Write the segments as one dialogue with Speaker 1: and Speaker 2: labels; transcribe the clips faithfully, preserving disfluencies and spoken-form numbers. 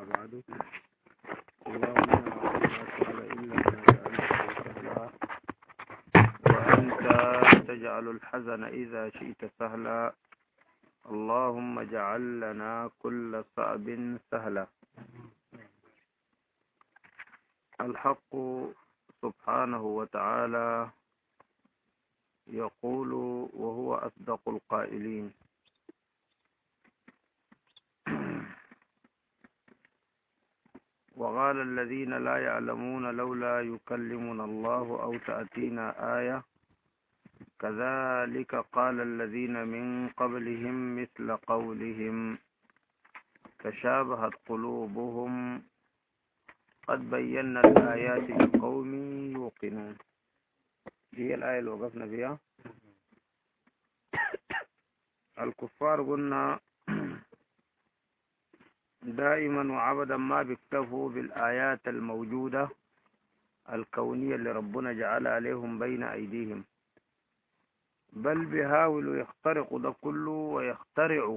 Speaker 1: بعد. اللهم لا سهل إلا ما جعلته سهلا وأنت تجعل الحزن إذا شئت سهلا. اللهم اجعل لنا كل صعب سهلا. الحق سبحانه وتعالى يقول وهو أصدق القائلين: وقال الذين لا يعلمون لولا يكلمنا الله أو تأتينا آية كذلك قال الذين من قبلهم مثل قولهم تشابهت قلوبهم قد بينا الآيات لقوم يوقنون. هي الآية اللي وقفنا فيها. الكفار قلنا دائما وعبدا ما بيكتفوا بالآيات الموجودة الكونية اللي ربنا جعل عليهم بين أيديهم، بل بيحاولوا يخترقوا ده كله ويخترعوا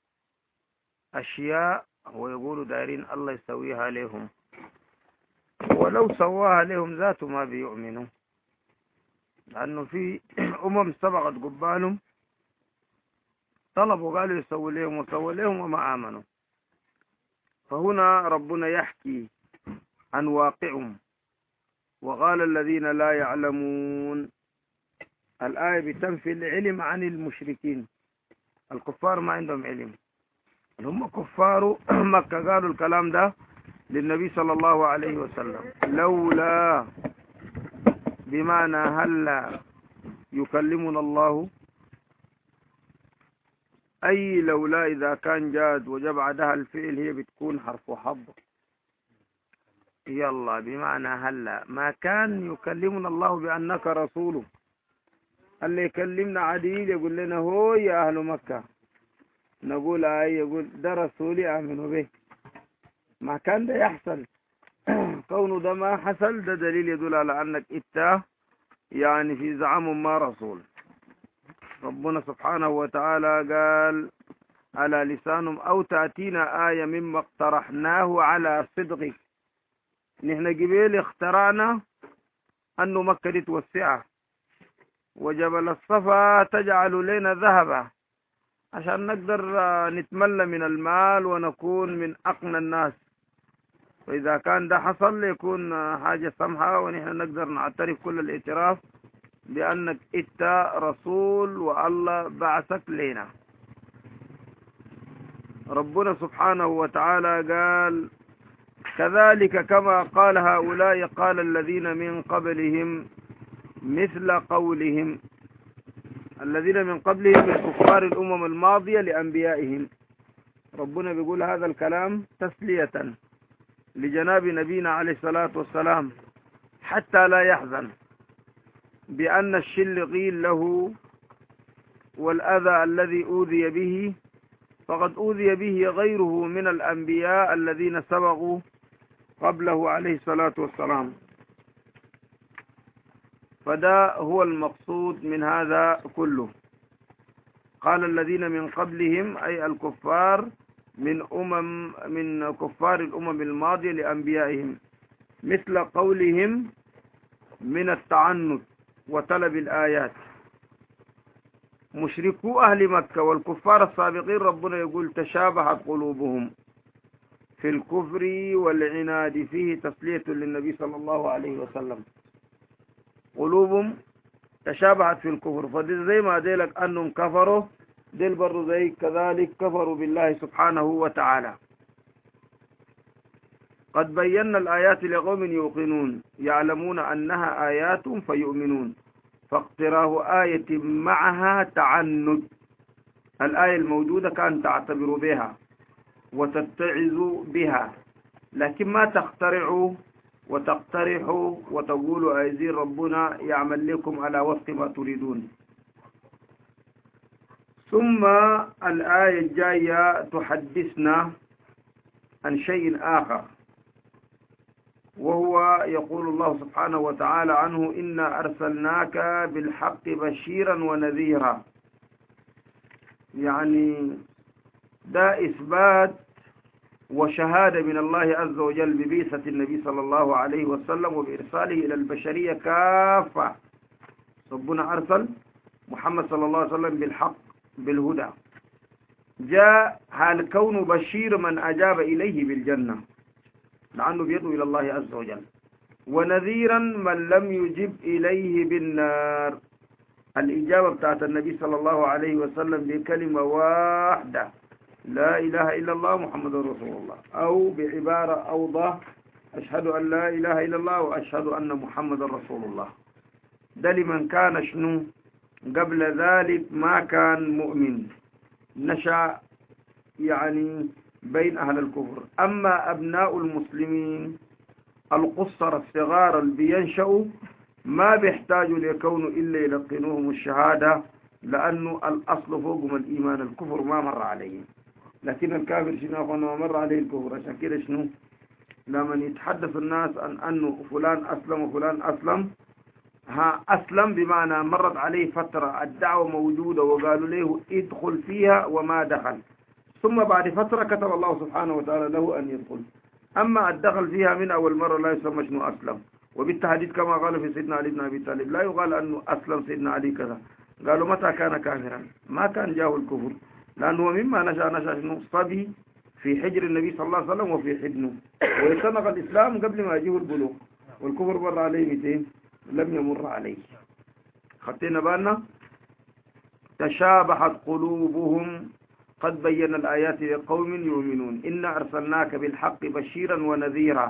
Speaker 1: أشياء ويقولوا دايرين الله يسويها عليهم، ولو سواها عليهم ذاته ما بيؤمنوا، لأنه في أمم سبقت قبالهم طلبوا قالوا يسوي لهم وسووا لهم وما آمنوا. فهنا ربنا يحكي عن واقعهم. وقال الذين لا يعلمون، الآية بتنفي العلم عن المشركين. الكفار ما عندهم علم، هم كفار مكة قالوا الكلام ده للنبي صلى الله عليه وسلم: لولا بمعنى هلا يكلمنا الله، أي لولا إذا كان جاد وجب بعدها الفعل هي بتكون حرف حظ. يلا بمعنى هلا ما كان يكلمنا الله بأنك رسوله، اللي يكلمنا عديل يقول لنا هو يا أهل مكة، نقول أي يقول ده رسولي آمنوا به. ما كان ده يحصل. كونه ده ما حصل ده دليل يدل على أنك إنت يعني في زعم ما رسول. ربنا سبحانه وتعالى قال على لسانهم أو تأتينا آية مما اقترحناه على صدقك. نحن قبيل اخترعنا أنه مكة دي توسعها وجبل الصفا تجعل لنا ذهبا عشان نقدر نتملى من المال ونكون من أقنى الناس. وإذا كان ده حصل يكون حاجة سمحة ونحن نقدر نعترف كل الاعتراف بأنك إنت رسول والله بعثك لنا. ربنا سبحانه وتعالى قال كذلك كما قال هؤلاء قال الذين من قبلهم مثل قولهم. الذين من قبلهم من كفار الأمم الماضية لأنبيائهم. ربنا بيقول هذا الكلام تسلية لجناب نبينا عليه الصلاة والسلام حتى لا يحزن بأن الشل قيل له والأذى الذي أوذي به فقد أوذي به غيره من الأنبياء الذين سبقوا قبله عليه الصلاة والسلام. فده هو المقصود من هذا كله. قال الذين من قبلهم أي الكفار من أمم من كفار الأمم الماضية لأنبيائهم مثل قولهم من التعنت وطلب الآيات. مشركو أهل مكة والكفار السابقين ربنا يقول تشابهت قلوبهم في الكفر والعناد، فيه تسلية للنبي صلى الله عليه وسلم. قلوبهم تشابهت في الكفر، فدي زي ما ديلك أنهم كفروا ديل برضو زي كذلك كفروا بالله سبحانه وتعالى. قد بينا الآيات لقوم يوقنون يعلمون أنها آيات فيؤمنون. فاقتراه آية معها تعنت. الآية الموجودة كان تعتبر بها وتتعظ بها، لكن ما تخترعوا وتقترحوا وتقولوا أيزين ربنا يعمل لكم على وفق ما تريدون. ثم الآية الجاية تحدثنا عن شيء آخر، وهو يقول الله سبحانه وتعالى عنه إنا أرسلناك بالحق بشيرا ونذيرا. يعني ده إثبات وشهادة من الله عز وجل ببعثة النبي صلى الله عليه وسلم وبإرساله إلى البشرية كافة. ربنا أرسل محمد صلى الله عليه وسلم بالحق بالهدى، جاء هل كون بشير من أجاب إليه بالجنة لأنه بيدعو إلى الله عز وجل، ونذيرا من لم يجب إليه بالنار. الإجابة بتاعت النبي صلى الله عليه وسلم بكلمة واحدة لا إله إلا الله محمد رسول الله، أو بعبارة أوضح أشهد أن لا إله إلا الله وأشهد أن محمد رسول الله. ده لمن كان شنو قبل ذلك ما كان مؤمن، نشأ يعني بين أهل الكفر. أما أبناء المسلمين القصر الصغار اللي بينشأوا ما بيحتاجوا ليكونوا إلا يلقنوهم الشهادة، لأنه الأصل فوقهم الإيمان، الكفر ما مر عليهم. لكن الكافر شنو ما مر عليه الكفر. عشان كده شنو لما يتحدث الناس عن أنه فلان أسلم وفلان أسلم، ها أسلم بمعنى مرت عليه فترة الدعوة موجودة وقالوا له ادخل فيها وما دخل، ثم بعد فترة كتب الله سبحانه وتعالى له أن يدخل. أما الدخل فيها من أول مرة لا يسمى شنو أسلم. وبالتحديد كما قال في سيدنا علي بن أبي طالب لا يقال أنه أسلم سيدنا علي كذا، قالوا متى كان كافرا؟ ما كان جاه الكفر، لأنه مما نشأ نشأ شنو صبي في حجر النبي صلى الله عليه وسلم وفي حضنه، ويتنق الإسلام قبل ما يجيه البلوغ، والكفر مر عليه مئتين لم يمر عليه. خطينا بالنا تشابهت قلوبهم قد بينا الآيات لقوم يؤمنون إنا أرسلناك بالحق بشيرا ونذيرا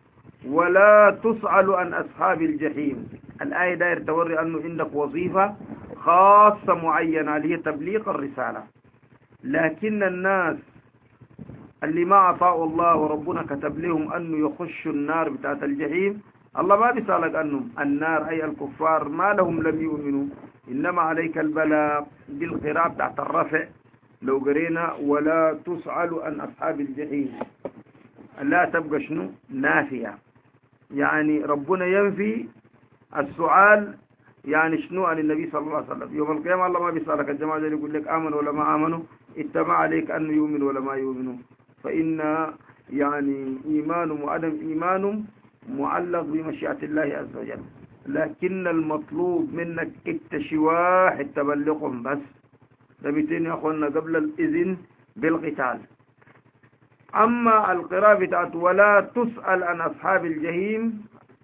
Speaker 1: ولا تسأل عن أصحاب الجحيم. الآية داير توري أنه عندك وظيفة خاصة معينة هي تبليغ الرسالة، لكن الناس اللي ما أطاعوا الله وربنا كتب لهم أنه يخشوا النار بتاعت الجحيم، الله ما بيسألك أنهم النار أي الكفار ما لهم لم يؤمنوا، إنما عليك البلاغ بالقراءة بتاعت الرفع. لو قرينا ولا تسأل عن أصحاب الجحيم لا تبقى شنو نافية، يعني ربنا ينفي السؤال يعني شنو عن النبي صلى الله عليه وسلم. يوم القيامة الله ما بيسألك الجماعة اللي يقول لك آمنوا ولا ما آمنوا، اتبع عليك أنه يؤمن ولا ما يؤمنوا، فإن يعني إيمانهم وعدم إيمانهم معلق بمشيئة الله عز وجل. لكن المطلوب منك التشواح التبلغهم بس. ده بيتين يا أخوانا قبل الإذن بالقتال. أما القراءة بتاعت ولا تسأل عن أصحاب الجحيم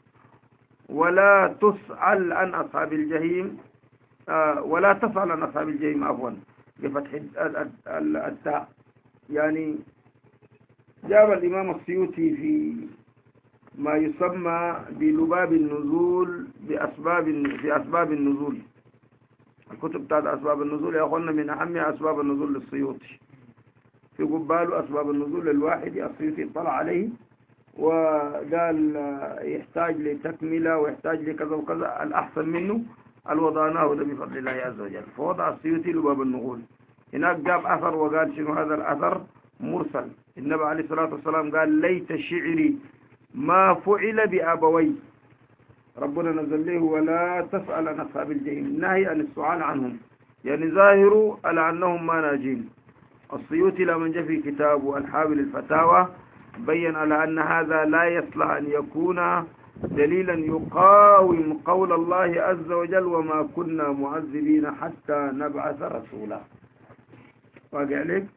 Speaker 1: ولا تسأل عن أصحاب الجحيم آه ولا تسأل عن أصحاب الجحيم عفوا بفتح التاء. يعني جاب الإمام السيوطي في ما يسمى بلباب النزول بأسباب في أسباب النزول. الكتب بتاعت أسباب النزول يا أخوانا من أهم أسباب النزول للسيوطي، في قباله أسباب النزول الواحد السيوطي اطلع عليه وقال يحتاج لتكملة ويحتاج لكذا وكذا، الأحسن منه الوضعناه ده بفضل الله عز وجل، فوضع السيوطي لباب النزول. هناك جاب أثر وقال شنو هذا الأثر مرسل. النبي عليه الصلاة والسلام قال ليت شعري ما فعل بأبوي. ربنا نزل له ولا تسأل عن أصحاب الجحيم، نهي عن السؤال عنهم، يعني ظاهروا على أنهم ما ناجين. السيوطي لمن جاء في كتابه الحاوي الفتاوى بين على أن هذا لا يصلح أن يكون دليلا يقاوم قول الله عز وجل وما كنا معذبين حتى نبعث رسولا. واقع لك؟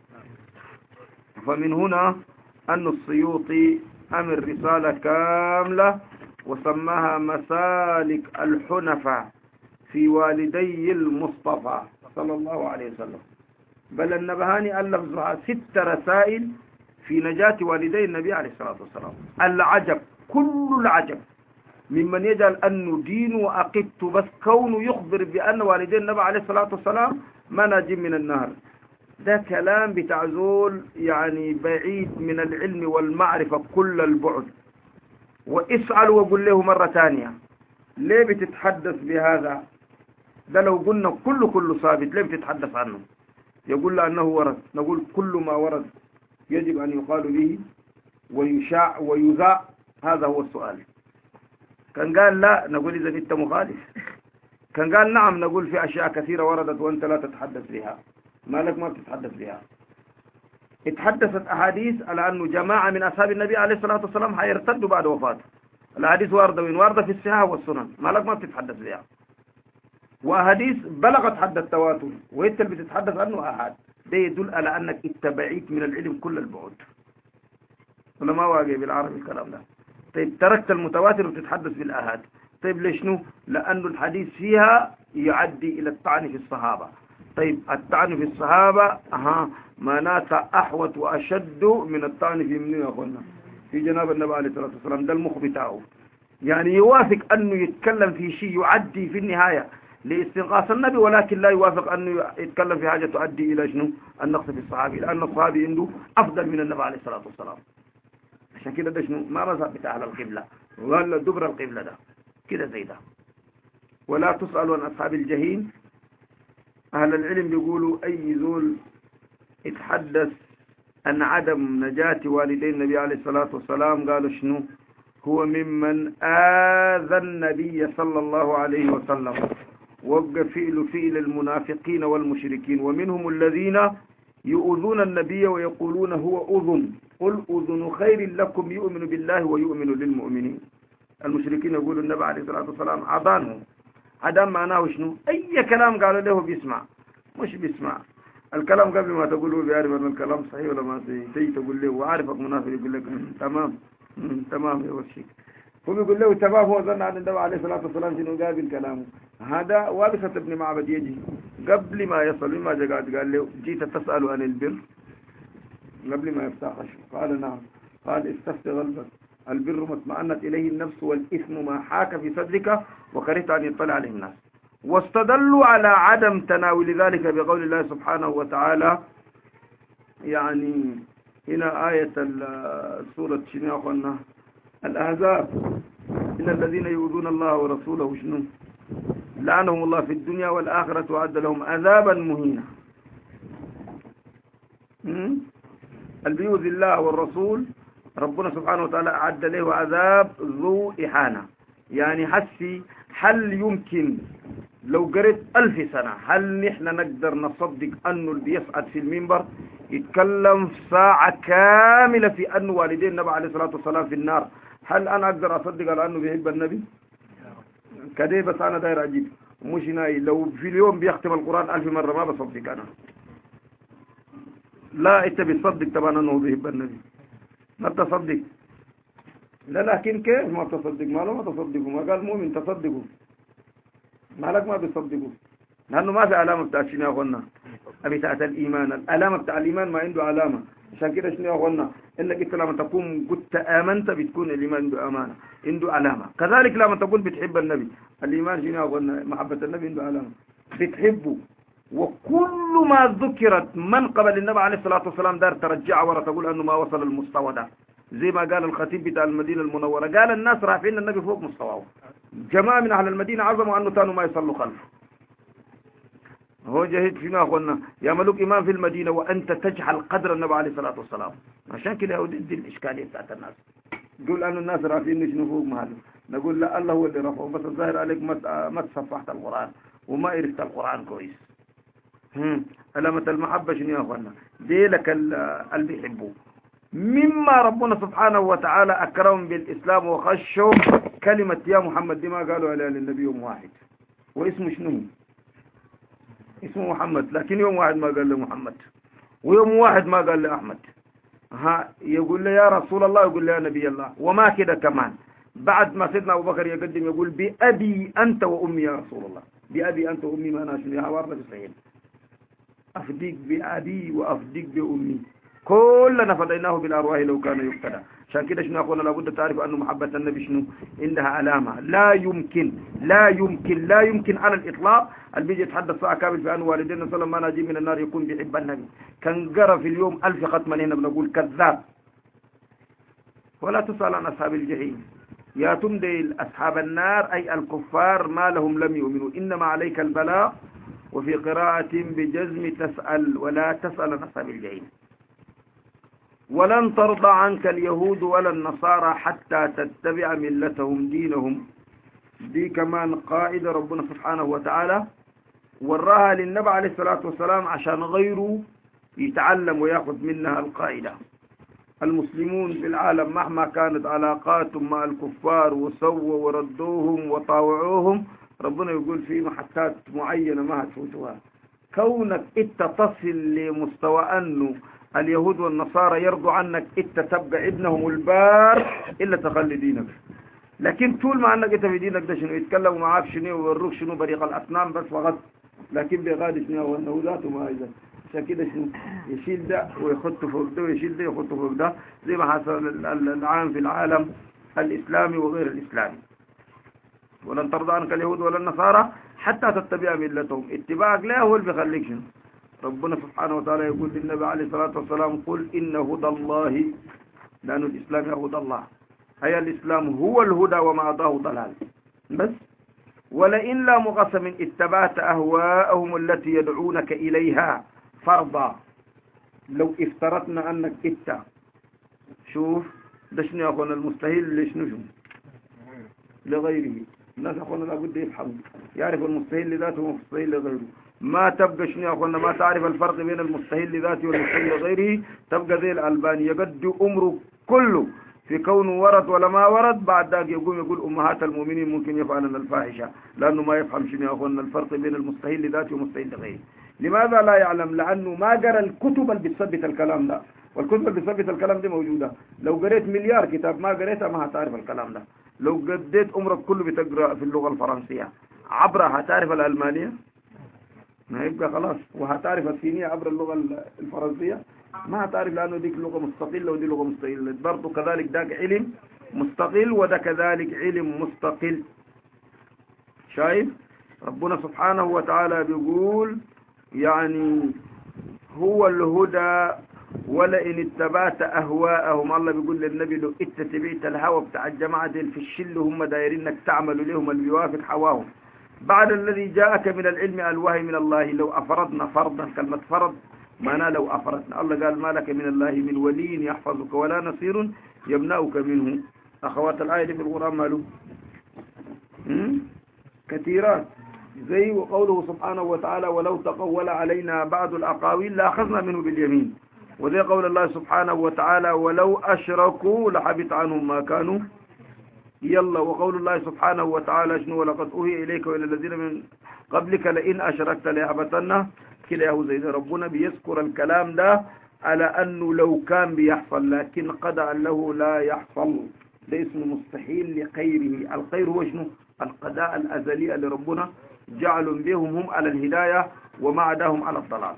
Speaker 1: فمن هنا أن السيوطي أمر رسالة كاملة وسماها مسالك الحنفاء في والدي المصطفى صلى الله عليه وسلم. بل النبهاني ألف ست رسائل في نجاة والدي النبي عليه الصلاة والسلام. العجب كل العجب ممن يجعل أنه دين وأقبت بس كونه يخبر بأن والدي النبي عليه الصلاة والسلام ما ناجين من النار. ده كلام بتاع زول يعني بعيد من العلم والمعرفة كل البعد. واسأل وقل له مرة ثانية ليه بتتحدث بهذا؟ ده لو قلنا كل كل ثابت ليه بتتحدث عنه؟ يقول لأنه ورد، نقول كل ما ورد يجب أن يقال به ويشاع ويذاع، هذا هو السؤال. كان قال لا نقول إذا أنت مخالف، كان قال نعم نقول في أشياء كثيرة وردت وأنت لا تتحدث بها، ما لك ما بتتحدث بها. اتحدثت أحاديث على أنه جماعة من أصحاب النبي عليه الصلاة والسلام حيرتدوا بعد وفاته. الأحاديث واردة وين واردة في الصحاح والسنن، مالك ما بتتحدث بها. وأحاديث بلغت حد التواتر وانت اللي بتتحدث عنه أحد، ده يدل على أنك اتبعيت من العلم كل البعد. ولا ما واقع بالعربي الكلام ده؟ طيب تركت المتواتر وتتحدث بالآحاد. طيب ليش نو؟ لأنه الحديث فيها يعدي إلى الطعن في الصحابة. طيب الطعن في الصحابة أها معناتها أحوط وأشد من الطعن في منو يا أخوانا؟ في جناب النبي عليه الصلاة والسلام. ده المخ بتاعه، يعني يوافق أنه يتكلم في شيء يعدي في النهاية لاستنقاص النبي، ولكن لا يوافق أنه يتكلم في حاجة تؤدي إلى شنو؟ النقص في الصحابي، لأن الصحابي عنده أفضل من النبي عليه الصلاة والسلام. عشان كده ده شنو؟ ما مذهب بتاع أهل القبلة ولا دبر القبلة ده كده زي ده. ولا تسألوا عن أصحاب الجحيم. أهل العلم بيقولوا أي زول اتحدث عن عدم نجاة والدي النبي عليه الصلاة والسلام قالوا شنو؟ هو ممن آذى النبي صلى الله عليه وسلم، وقف فعل فعل المنافقين والمشركين، ومنهم الذين يؤذون النبي ويقولون هو أذن، قل أذن خير لكم يؤمن بالله ويؤمن للمؤمنين. المشركين يقولوا النبي عليه الصلاة والسلام عضانه. عدم معناه شنو؟ أي كلام قالوا له بيسمع، مش بيسمع الكلام قبل ما تقوله بيعرف أن الكلام صحيح ولا ما صحيح. تيجي تقول له وعارفك منافق يقول لك تمام تمام يا وشيك، هو بيقول له تمام. هو ظن عن النبي عليه الصلاة والسلام شنو قابل كلامه. هذا وابسة ابن معبد يجي قبل ما يصل ما جاء قال له جيت تسأل عن البر قبل ما يفتح قال نعم. قال استفتي قلبك، البر ما اطمأنت إليه النفس والإثم ما حاك في صدرك وكرهت أن يطلع عليه الناس. واستدلوا على عدم تناول ذلك بقول الله سبحانه وتعالى، يعني هنا آية سورة شنو أخوانا الأحزاب، إن الذين يؤذون الله ورسوله شنو لعنهم الله في الدنيا والآخرة وعد لهم عذابا مهينا. اللي يؤذي الله والرسول ربنا سبحانه وتعالى أعد له عذاب ذو إحانة. يعني حسي هل يمكن لو قريت ألف سنة هل نحن نقدر نصدق أنه اللي بيصعد في المنبر يتكلم ساعة كاملة في أن والدين النبي عليه الصلاة والسلام في النار، هل أنا أقدر أصدق على أنه بيحب النبي؟ كده بس أنا داير أجيب مش ناي. لو في اليوم بيختم القرآن ألف مرة ما بصدق أنا. لا أنت بتصدق طبعا أنه بيحب النبي، ما تصدق. لا لكن كيف ما تصدق؟ ما له ما تصدقوا، ما قال مؤمن تصدقوا، مالك ما بيصدقوا، لأنه ما في علامة بتاع شنو يا أخوانا بتاعة الإيمان. العلامة بتاع الإيمان ما عنده علامة. عشان كده شنو يا أخوانا إنك أنت لما تكون قلت آمنت بتكون الإيمان عنده أمانة، عنده علامة. كذلك لما تقول بتحب النبي الإيمان شنو يا أخوانا محبة النبي عنده علامة بتحبه. وكل ما ذكرت من قبل النبي عليه الصلاة والسلام دار ترجع ورا تقول أنه ما وصل المستوى ده. زي ما قال الخطيب بتاع المدينة المنورة قال الناس رافعين النبي فوق مستواه، جماعة من أهل المدينة عظموا أنه كانوا ما يصلوا خلفه. هو جهد فينا أخونا يا ملوك إمام في المدينة وأنت تجهل قدر النبي عليه الصلاة والسلام. عشان كده هو دي الإشكالية بتاعت الناس. يقول أنه الناس رافعين شنو فوق مهله، نقول لا الله هو اللي رفعه، بس الظاهر عليك ما ما تصفحت القرآن وما عرفت القرآن كويس. هم علامة المحبة شنو يا أخوانا دي لك اللي بيحبوه. مما ربنا سبحانه وتعالى أكرمهم بالإسلام وخشوا كلمة يا محمد دي ما قالوا عليها للنبي يوم واحد، واسمه شنو؟ اسمه محمد، لكن يوم واحد ما قال له محمد، ويوم واحد ما قال له أحمد. ها يقول له يا رسول الله، يقول له يا نبي الله. وما كده كمان بعد ما سيدنا أبو بكر يقدم يقول بأبي أنت وأمي يا رسول الله. بأبي أنت وأمي ما ناشن يا حوارنا بسعيد، أفديك بأبي وأفديك بأمي كلنا فديناه بالأرواح لو كان يقتدى. عشان كده شنو أخوانا لابد تعرف أن محبة النبي شنو إنها علامة لا يمكن لا يمكن لا يمكن على الإطلاق اللي بيجي يتحدث ساعة كامل في أن والدينا صلى الله عليه وسلم من النار يكون بيحب النبي. كان قرأ في اليوم ألف ختمة هنا بنقول كذاب. ولا تسأل عن أصحاب الجحيم يا تمدي أصحاب النار أي الكفار ما لهم لم يؤمنوا إنما عليك البلاء. وفي قراءة بجزم تسأل ولا تسأل عن أصحاب الجحيم. ولن ترضى عنك اليهود ولا النصارى حتى تتبع ملتهم دينهم. دي كمان قائدة ربنا سبحانه وتعالى وراها للنبي عليه الصلاة والسلام عشان غيره يتعلم ويأخذ منها القاعدة. المسلمون في العالم مهما كانت علاقاتهم مع الكفار وسووا وردوهم وطاوعوهم، ربنا يقول في محطات معينة ما هتفوتوها. كونك انت تصل لمستوى أنه اليهود والنصارى يرضوا عنك انت تبقى ابنهم البار إلا تخلي دينك. لكن طول ما أنك انت في دينك ده شنو يتكلموا معاك شنو ويوروك شنو بريق الأصنام بس فقط، لكن بغادي شنو وأنه ذاته ما إذا عشان كده شنو يشيل ده ويخط فوق ده ويشيل ده ويخط فوق ده، زي ما حصل العام في العالم الإسلامي وغير الإسلامي. ولن ترضى عنك اليهود ولا النصارى حتى تتبع ملتهم. اتباعك لا هو اللي بيخليك شنو. ربنا سبحانه وتعالى يقول للنبي عليه الصلاة والسلام قل إن هدى الله، لأن الإسلام هدى الله، أي الإسلام هو الهدى وما أضاه ضلال بس. ولئن لا مقسم اتبعت أهواءهم التي يدعونك إليها فرضا. لو افترضنا أنك إتا شوف ده شنو يا أخوانا المستحيل ليش نجم لغيره. الناس يا أخوانا لابد يفهموا يعرف المستحيل لذاته والمستحيل لغيره. ما تبقى شنو يا أخوانا ما تعرف الفرق بين المستحيل لذاته والمستحيل لغيره، تبقى زي الألباني يقد أمره كله في كونه ورد ولا ما ورد، بعد ذاك يقوم يقول أمهات المؤمنين ممكن يفعلن الفاحشة، لأنه ما يفهم شنو يا أخوانا الفرق بين المستحيل لذاته والمستحيل لغيره. لماذا لا يعلم؟ لأنه ما قرأ الكتب اللي بتثبت الكلام ده، والكتب اللي بتثبت الكلام ده موجودة. لو قريت مليار كتاب ما قريتها ما هتعرف الكلام ده. لو قديت عمرك كله بتقرأ في اللغة الفرنسية عبرها هتعرف الألمانية؟ ما يبقى خلاص. وهتعرف الصينية عبر اللغة الفرنسية؟ ما هتعرف، لأنه ديك لغة مستقلة ودي لغة مستقلة. برضو كذلك داك علم مستقل وده كذلك علم مستقل. شايف؟ ربنا سبحانه وتعالى بيقول يعني هو الهدى ولئن اتبعت أهواءهم. الله بيقول للنبي لو اتتبعت الهوى بتاع الجماعة دي في الشل هم دايرين انك تعملوا لهم اللي بيوافق هواهم بعد الذي جاءك من العلم الوحي من الله. لو أفرضنا فرضا، كلمة فرض معناه لو أفرضنا. الله قال ما لك من الله من ولي يحفظك ولا نصير يمنعك منه. أخوات الآية دي في القرآن ماله كثيرات، زي وقوله سبحانه وتعالى ولو تقول علينا بعض الأقاويل لأخذنا منه باليمين. وزي قول الله سبحانه وتعالى ولو أشركوا لحبط عنهم ما كانوا يلا. وقول الله سبحانه وتعالى شنو ولقد أوحي إليك وإلى الذين من قبلك لئن أشركت ليحبطن كده. يا زي ربنا بيذكر الكلام ده على أنه لو كان بيحصل، لكن قدر له لا يحصل. ده اسمه مستحيل لغيره. الخير هو شنو؟ القضاء الأزلي اللي ربنا جعل بهم هم على الهداية وما عداهم على الضلال.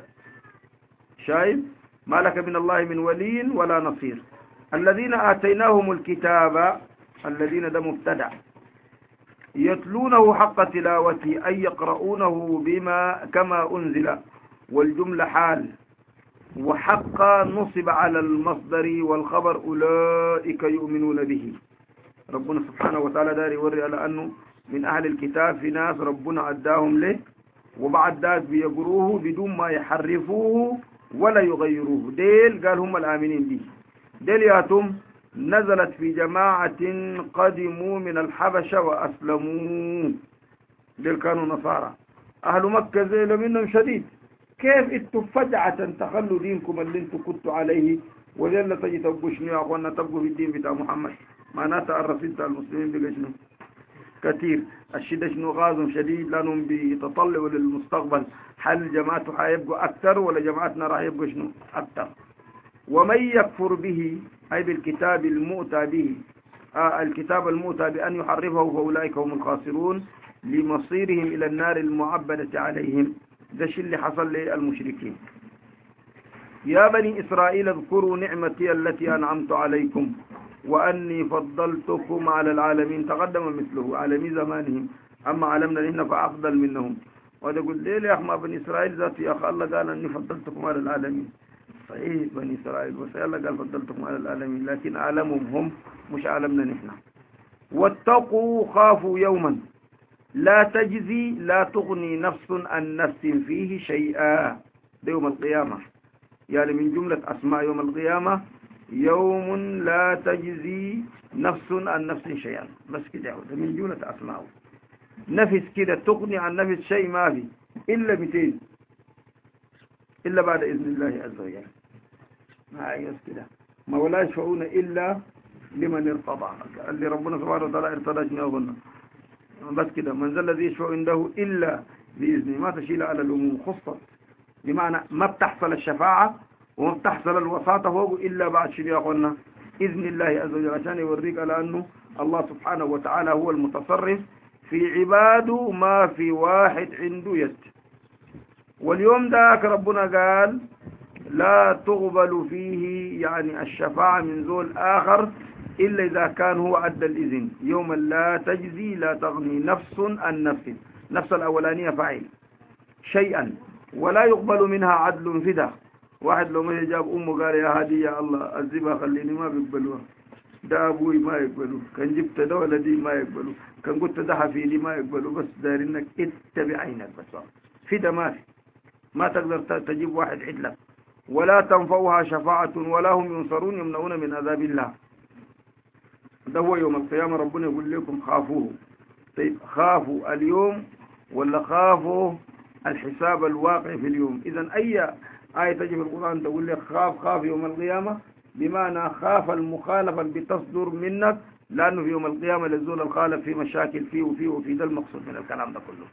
Speaker 1: شايف؟ ما لك من الله من ولي ولا نصير. الذين آتيناهم الكتاب، الذين ده مبتدع، يتلونه حق تلاوته أي يقرؤونه بما كما أنزل، والجملة حال، وحق نصب على المصدر والخبر أولئك يؤمنون به. ربنا سبحانه وتعالى داري يوري على أنه من أهل الكتاب في ناس ربنا عداهم له، وبعد ذلك بيقروه بدون ما يحرفوه ولا يغيروه. ديل قال هم الآمنين به. ديل ياتم نزلت في جماعة قدموا من الحبشة وأسلموا. ديل كانوا نصارى. أهل مكة زيل منهم شديد. كيف انتم فجعة تخلوا دينكم اللي انتم كنتوا عليه وذل تجي تبقوا شنو يا أخوانا تبقوا في الدين بتاع محمد. معناتها الرسول بتاع المسلمين بقى شنو كثير. الشدة شنو غازهم شديد لأنهم بيتطلعوا للمستقبل. هل جماعته حيبقوا أكثر ولا جماعتنا راح يبقوا شنو أكثر؟ ومن يكفر به أي بالكتاب المؤتى به، آه الكتاب المؤتى بأن يحرفه فأولئك هم الخاسرون لمصيرهم إلى النار المعبدة عليهم. ده الشيء اللي حصل للمشركين. يا بني إسرائيل اذكروا نعمتي التي أنعمت عليكم وأني فضلتكم على العالمين. تقدم مثله عالمي زمانهم، أما علمنا لهن فأفضل منهم. وهذا يقول ليه يا أخي بني إسرائيل ذاتي يا أخي الله قال أني فضلتكم على العالمين. صحيح بني إسرائيل بس الله قال فضلتكم على العالمين، لكن عالمهم هم مش عالمنا نحن. واتقوا خافوا يوما لا تجزي لا تغني نفس عن نفس فيه شيئا. ده يوم القيامة، يعني من جملة أسماء يوم القيامة يوم لا تجزي نفس عن نفس شيئا. بس كده ده من جملة أسماء. نفس كده تغني عن نفس شيء ما في إلا مئتين إلا بعد إذن الله عز وجل. ما يسكده ما ولا يشفعون إلا لمن ارتضى اللي ربنا سبحانه وتعالى ارتضى شنو قلنا بس كده. من ذا الذي يشفع عنده إلا بإذنه ما تشيل على العموم خصت، بمعنى ما بتحصل الشفاعة وما بتحصل الوساطة فوق إلا بعد شنو يا أخوانا إذن الله عز وجل، عشان يوريك على أنه الله سبحانه وتعالى هو المتصرف في عباده، ما في واحد عنده يد. واليوم ذاك ربنا قال لا تقبل فيه يعني الشفاعة من ذول آخر إلا إذا كان هو أدى الإذن. يوم لا تجزي لا تغني نفس عن نفس، نفس الأولانية فاعل شيئا ولا يقبل منها عدل فدا. واحد لو ما جاب أمه قال يا هادي يا الله أذبها خليني ما بيقبلوها، ده أبوي ما يقبلوا، كان جبت ده ولدي ما يقبلوا، كان قلت ده حفيدي ما يقبلوا، بس دار إنك اتبع عينك بس فدا ما في، ما تقدر تجيب واحد عدلك. ولا تنفعها شفاعة ولا هم ينصرون يمنعون من عذاب الله. ده هو يوم القيامة ربنا يقول لكم خافوه. طيب خافوا اليوم ولا خافوا الحساب الواقع في اليوم؟ إذن أي آية تجي في القرآن تقول لك خاف خاف يوم القيامة، بمعنى خاف المخالفة اللي بتصدر منك، لأنه في يوم القيامة لزول الخالف في مشاكل فيه وفيه وفيه. ده المقصود من الكلام ده كله.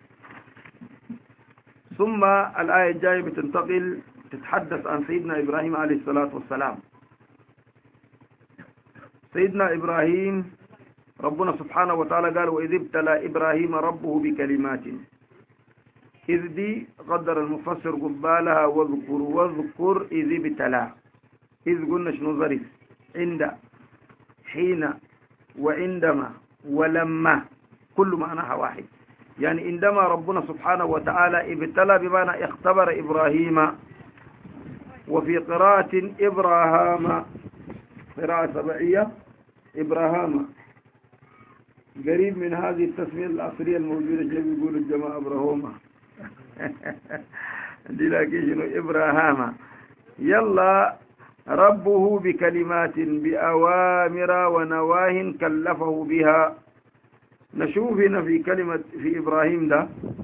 Speaker 1: ثم الآية الجاية بتنتقل تتحدث عن سيدنا إبراهيم عليه الصلاة والسلام. سيدنا إبراهيم ربنا سبحانه وتعالى قال وإذ ابتلى إبراهيم ربه بكلمات. إذ دي قدر المفسر قبالها واذكر واذكر إذ ابتلى. إذ قلنا شنو ظريف، عند حين وعندما ولما كل معناها واحد. يعني عندما ربنا سبحانه وتعالى ابتلى بمعنى اختبر إبراهيم. وفي قراءة إبراهام قراءة سبعية إبراهام قريب من هذه التسمية العصرية الموجودة اللي بيقولوا الجماعة إبراهوما دي لكن شنو إبراهام. يلا ربه بكلمات بأوامر ونواه كلفه بها. نشوف هنا في كلمة في إبراهيم ده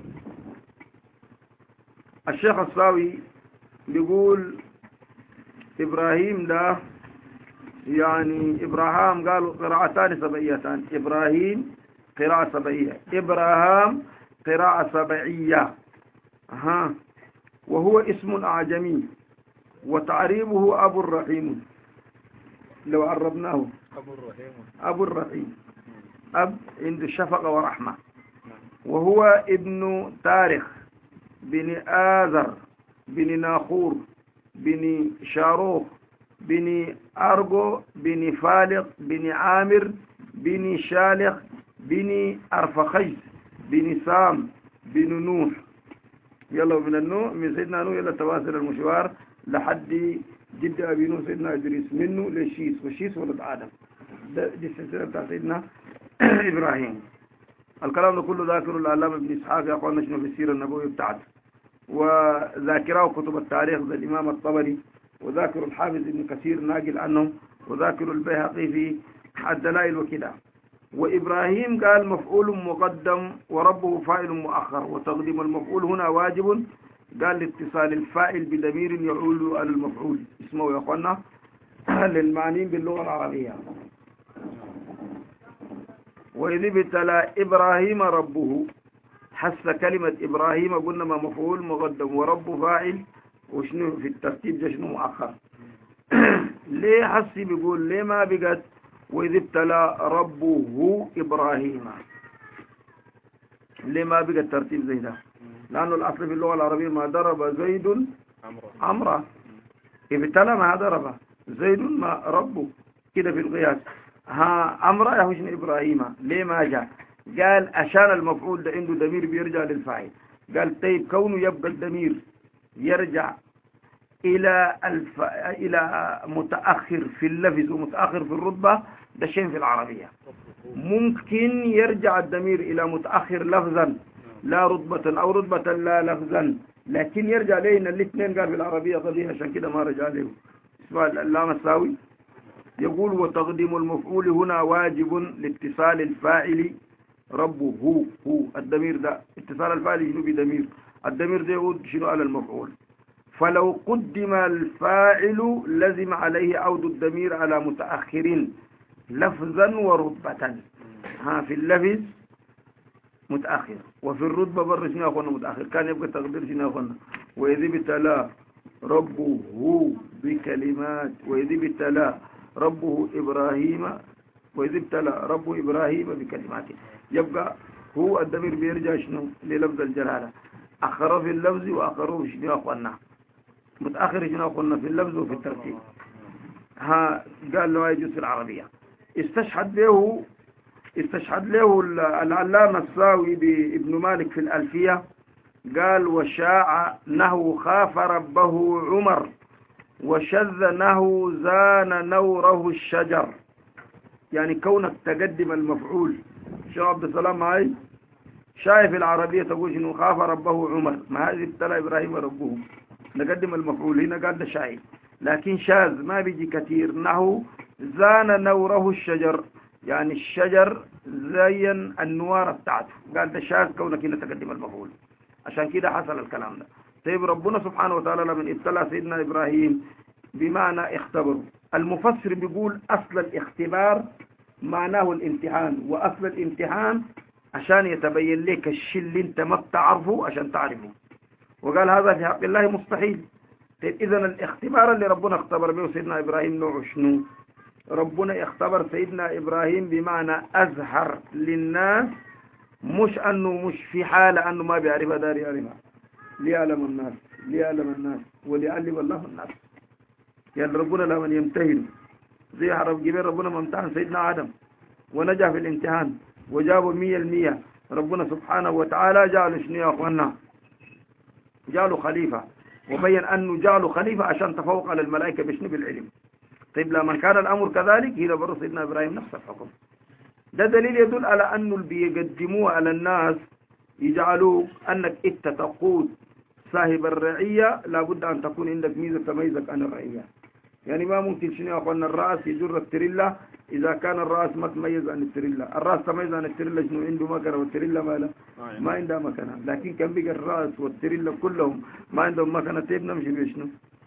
Speaker 1: الشيخ الصاوي بيقول إبراهيم ده يعني إبراهام قالوا قراءتان سبعيتان، إبراهيم قراءة سبعية، إبراهام قراءة سبعية. ها وهو اسم أعجمي وتعريبه أبو الرحيم. لو عربناه أبو الرحيم، أبو الرحيم أب عند الشفقة ورحمة. وهو ابن تاريخ بن آذر بن ناخور بن شاروخ بن أرجو بن فالق بن عامر بن شالخ بن أرفخيس بن سام بن نوح. يلا من النوح من سيدنا نوح يلا تواصل المشوار لحد جد أبي نوح سيدنا إدريس منه لشيس، وشيس ولد آدم. دي السلسلة بتاع سيدنا إبراهيم. الكلام ده كله ذاكر العلامة ابن إسحاق يا أخوانا شنو في السيرة النبوية بتاعته، وذاكراه كتب التاريخ زي الإمام الطبري، وذاكر الحافظ ابن كثير ناقل عنه، وذاكر البيهقي في الدلائل وكذا. وإبراهيم قال مفعول مقدم وربه فاعل مؤخر، وتقديم المفعول هنا واجب. قال لاتصال الفاعل بضمير يعول على المفعول. اسمه يا أخوانا للمعنيين باللغة العربية. وإذ ابتلى إبراهيم ربه، حس كلمة إبراهيم قلنا ما مفعول مقدم وربه فاعل، وشنو في الترتيب شنو مؤخر. ليه حسي بيقول ليه ما بقت وإذ ابتلى ربه إبراهيم؟ ليه ما بقى الترتيب زي ده؟ لأنه الأصل في اللغة العربية ما ضرب زيد عمرا، ابتلى ما ضرب زيد ما ربه كده في القياس. ها عمرا يا حسن إبراهيم ليه ما جاء؟ قال عشان المفعول ده عنده ضمير بيرجع للفاعل. قال طيب كونه يبقى الضمير يرجع إلى الف... إلى متأخر في اللفظ ومتأخر في الرتبة، ده شيء في العربية. ممكن يرجع الضمير إلى متأخر لفظا لا رتبة أو رتبة لا لفظا، لكن يرجع لنا الاثنين. قال في العربية قضية عشان كده ما رجع له. اسمه العلامة الساوي يقول وتقديم المفعول هنا واجب لاتصال الفاعل ربه هو هو الضمير ده اتصال الفاعل شنو بضمير، الضمير ده يعود شنو على المفعول. فلو قدم الفاعل لزم عليه عود الضمير على متأخر لفظا ورتبة. ها في اللفظ متأخر وفي الرتبة بر شنو يا أخوانا متأخر، كان يبقى تقدير شنو يا أخوانا وإذ ابتلى ربه بكلمات، وإذ ابتلى ربه إبراهيم، وإذ ابتلى ربه إبراهيم بكلمات، يبقى هو الضمير بيرجع شنو للفظ الجلالة، أخره في اللفظ وأخره شنو يا أخوانا متأخر شنو يا أخوانا في اللفظ وفي الترتيب. ها قال له يجوز في العربية. استشهد له استشهد له العلامة الساوي بابن مالك في الألفية، قال وشاع نهو خاف ربه عمر وشذ نهو زان نوره الشجر. يعني كونك تقدم المفعول. شو عبد السلام معي شايف العربية تقول انه خاف ربه عمر، ما هذه ابتلى ابراهيم ربه، نقدم المفعول هنا قال ده شايف، لكن شاذ ما بيجي كثير. نهو زان نوره الشجر، يعني الشجر زين النوار بتاعته، قال ده شاذ كونك هنا تقدم المفعول، عشان كده حصل الكلام ده. طيب ربنا سبحانه وتعالى لما ابتلى سيدنا إبراهيم بمعنى اختبره، المفسر بيقول أصل الاختبار معناه الامتحان، وأصل الامتحان عشان يتبين لك الشيء اللي انت ما بتعرفه عشان تعرفه، وقال هذا في حق الله مستحيل. طيب إذا الاختبار اللي ربنا اختبر به سيدنا إبراهيم نوع شنو؟ ربنا اختبر سيدنا إبراهيم بمعنى أظهر للناس، مش أنه مش في حالة أنه ما بيعرفها دار يعرفها، ليعلم الناس ليعلم الناس وليعلم الله الناس. يعني ربنا لما يمتهن زي عرب جبير ربنا ما امتحن سيدنا آدم ونجح في الامتحان وجابوا مية المية، ربنا سبحانه وتعالى جعله شنو يا أخوانا جعله خليفة، وبين أنه جعله خليفة عشان تفوق على الملائكة بشنو بالعلم. طيب لما كان الأمر كذلك هنا برضه سيدنا إبراهيم نفس الحكم. ده دليل يدل على أنه اللي بيقدموه على الناس يجعلوه أنك إنت تقود صاحب الرعية لابد أن تكون عندك ميزة تميزك عن الرعية. يعني ما ممكن شنو يا أخوانا الرأس يجر التريلا إذا كان الرأس ما تميز عن التريلا، الرأس تميز عن التريلا شنو عنده مكنة والتريلا ما له ما عندها مكنة، لكن كان بقى الرأس والتريلا كلهم ما عندهم مكنة. طيب نمشي بشنو؟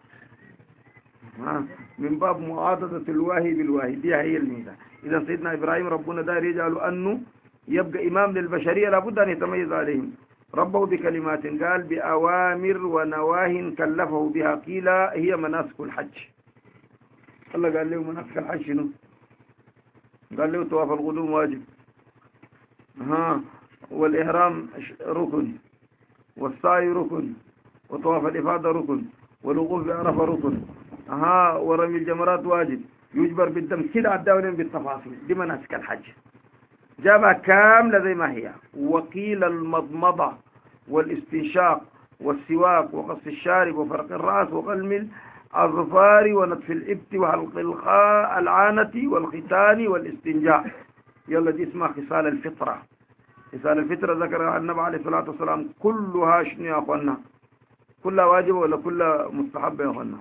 Speaker 1: من باب معاضدة الواهي بالواهي، دي هي الميزة. إذا سيدنا إبراهيم ربنا داير يجعل أنه يبقى إمام للبشرية لابد أن يتميز عليهم. ربه بكلمات قال بأوامر ونواه كلفه بها، قيل هي مناسك الحج. الله قال له مناسك الحج شنو؟ قال له طواف القدوم واجب، ها والإحرام ركن، والسعي ركن، وطواف الإفاضة ركن، والوقوف بعرفة ركن، ها ورمي الجمرات واجب، يجبر بالدم. كده عداولين بالتفاصيل دي مناسك الحج، جابها كاملة زي ما هي. وقيل المضمضة والاستنشاق والسواك وقص الشارب وفرق الرأس وقلم الأظفار ونتف الإبت وحلق الخاء العانة والختان والاستنجاء. يلا دي اسمها خصال الفطرة. خصال الفطرة ذكرها النبي عليه الصلاة والسلام كلها شنو يا أخوانا؟ كلها واجبة ولا كلها مستحبة يا أخوانا؟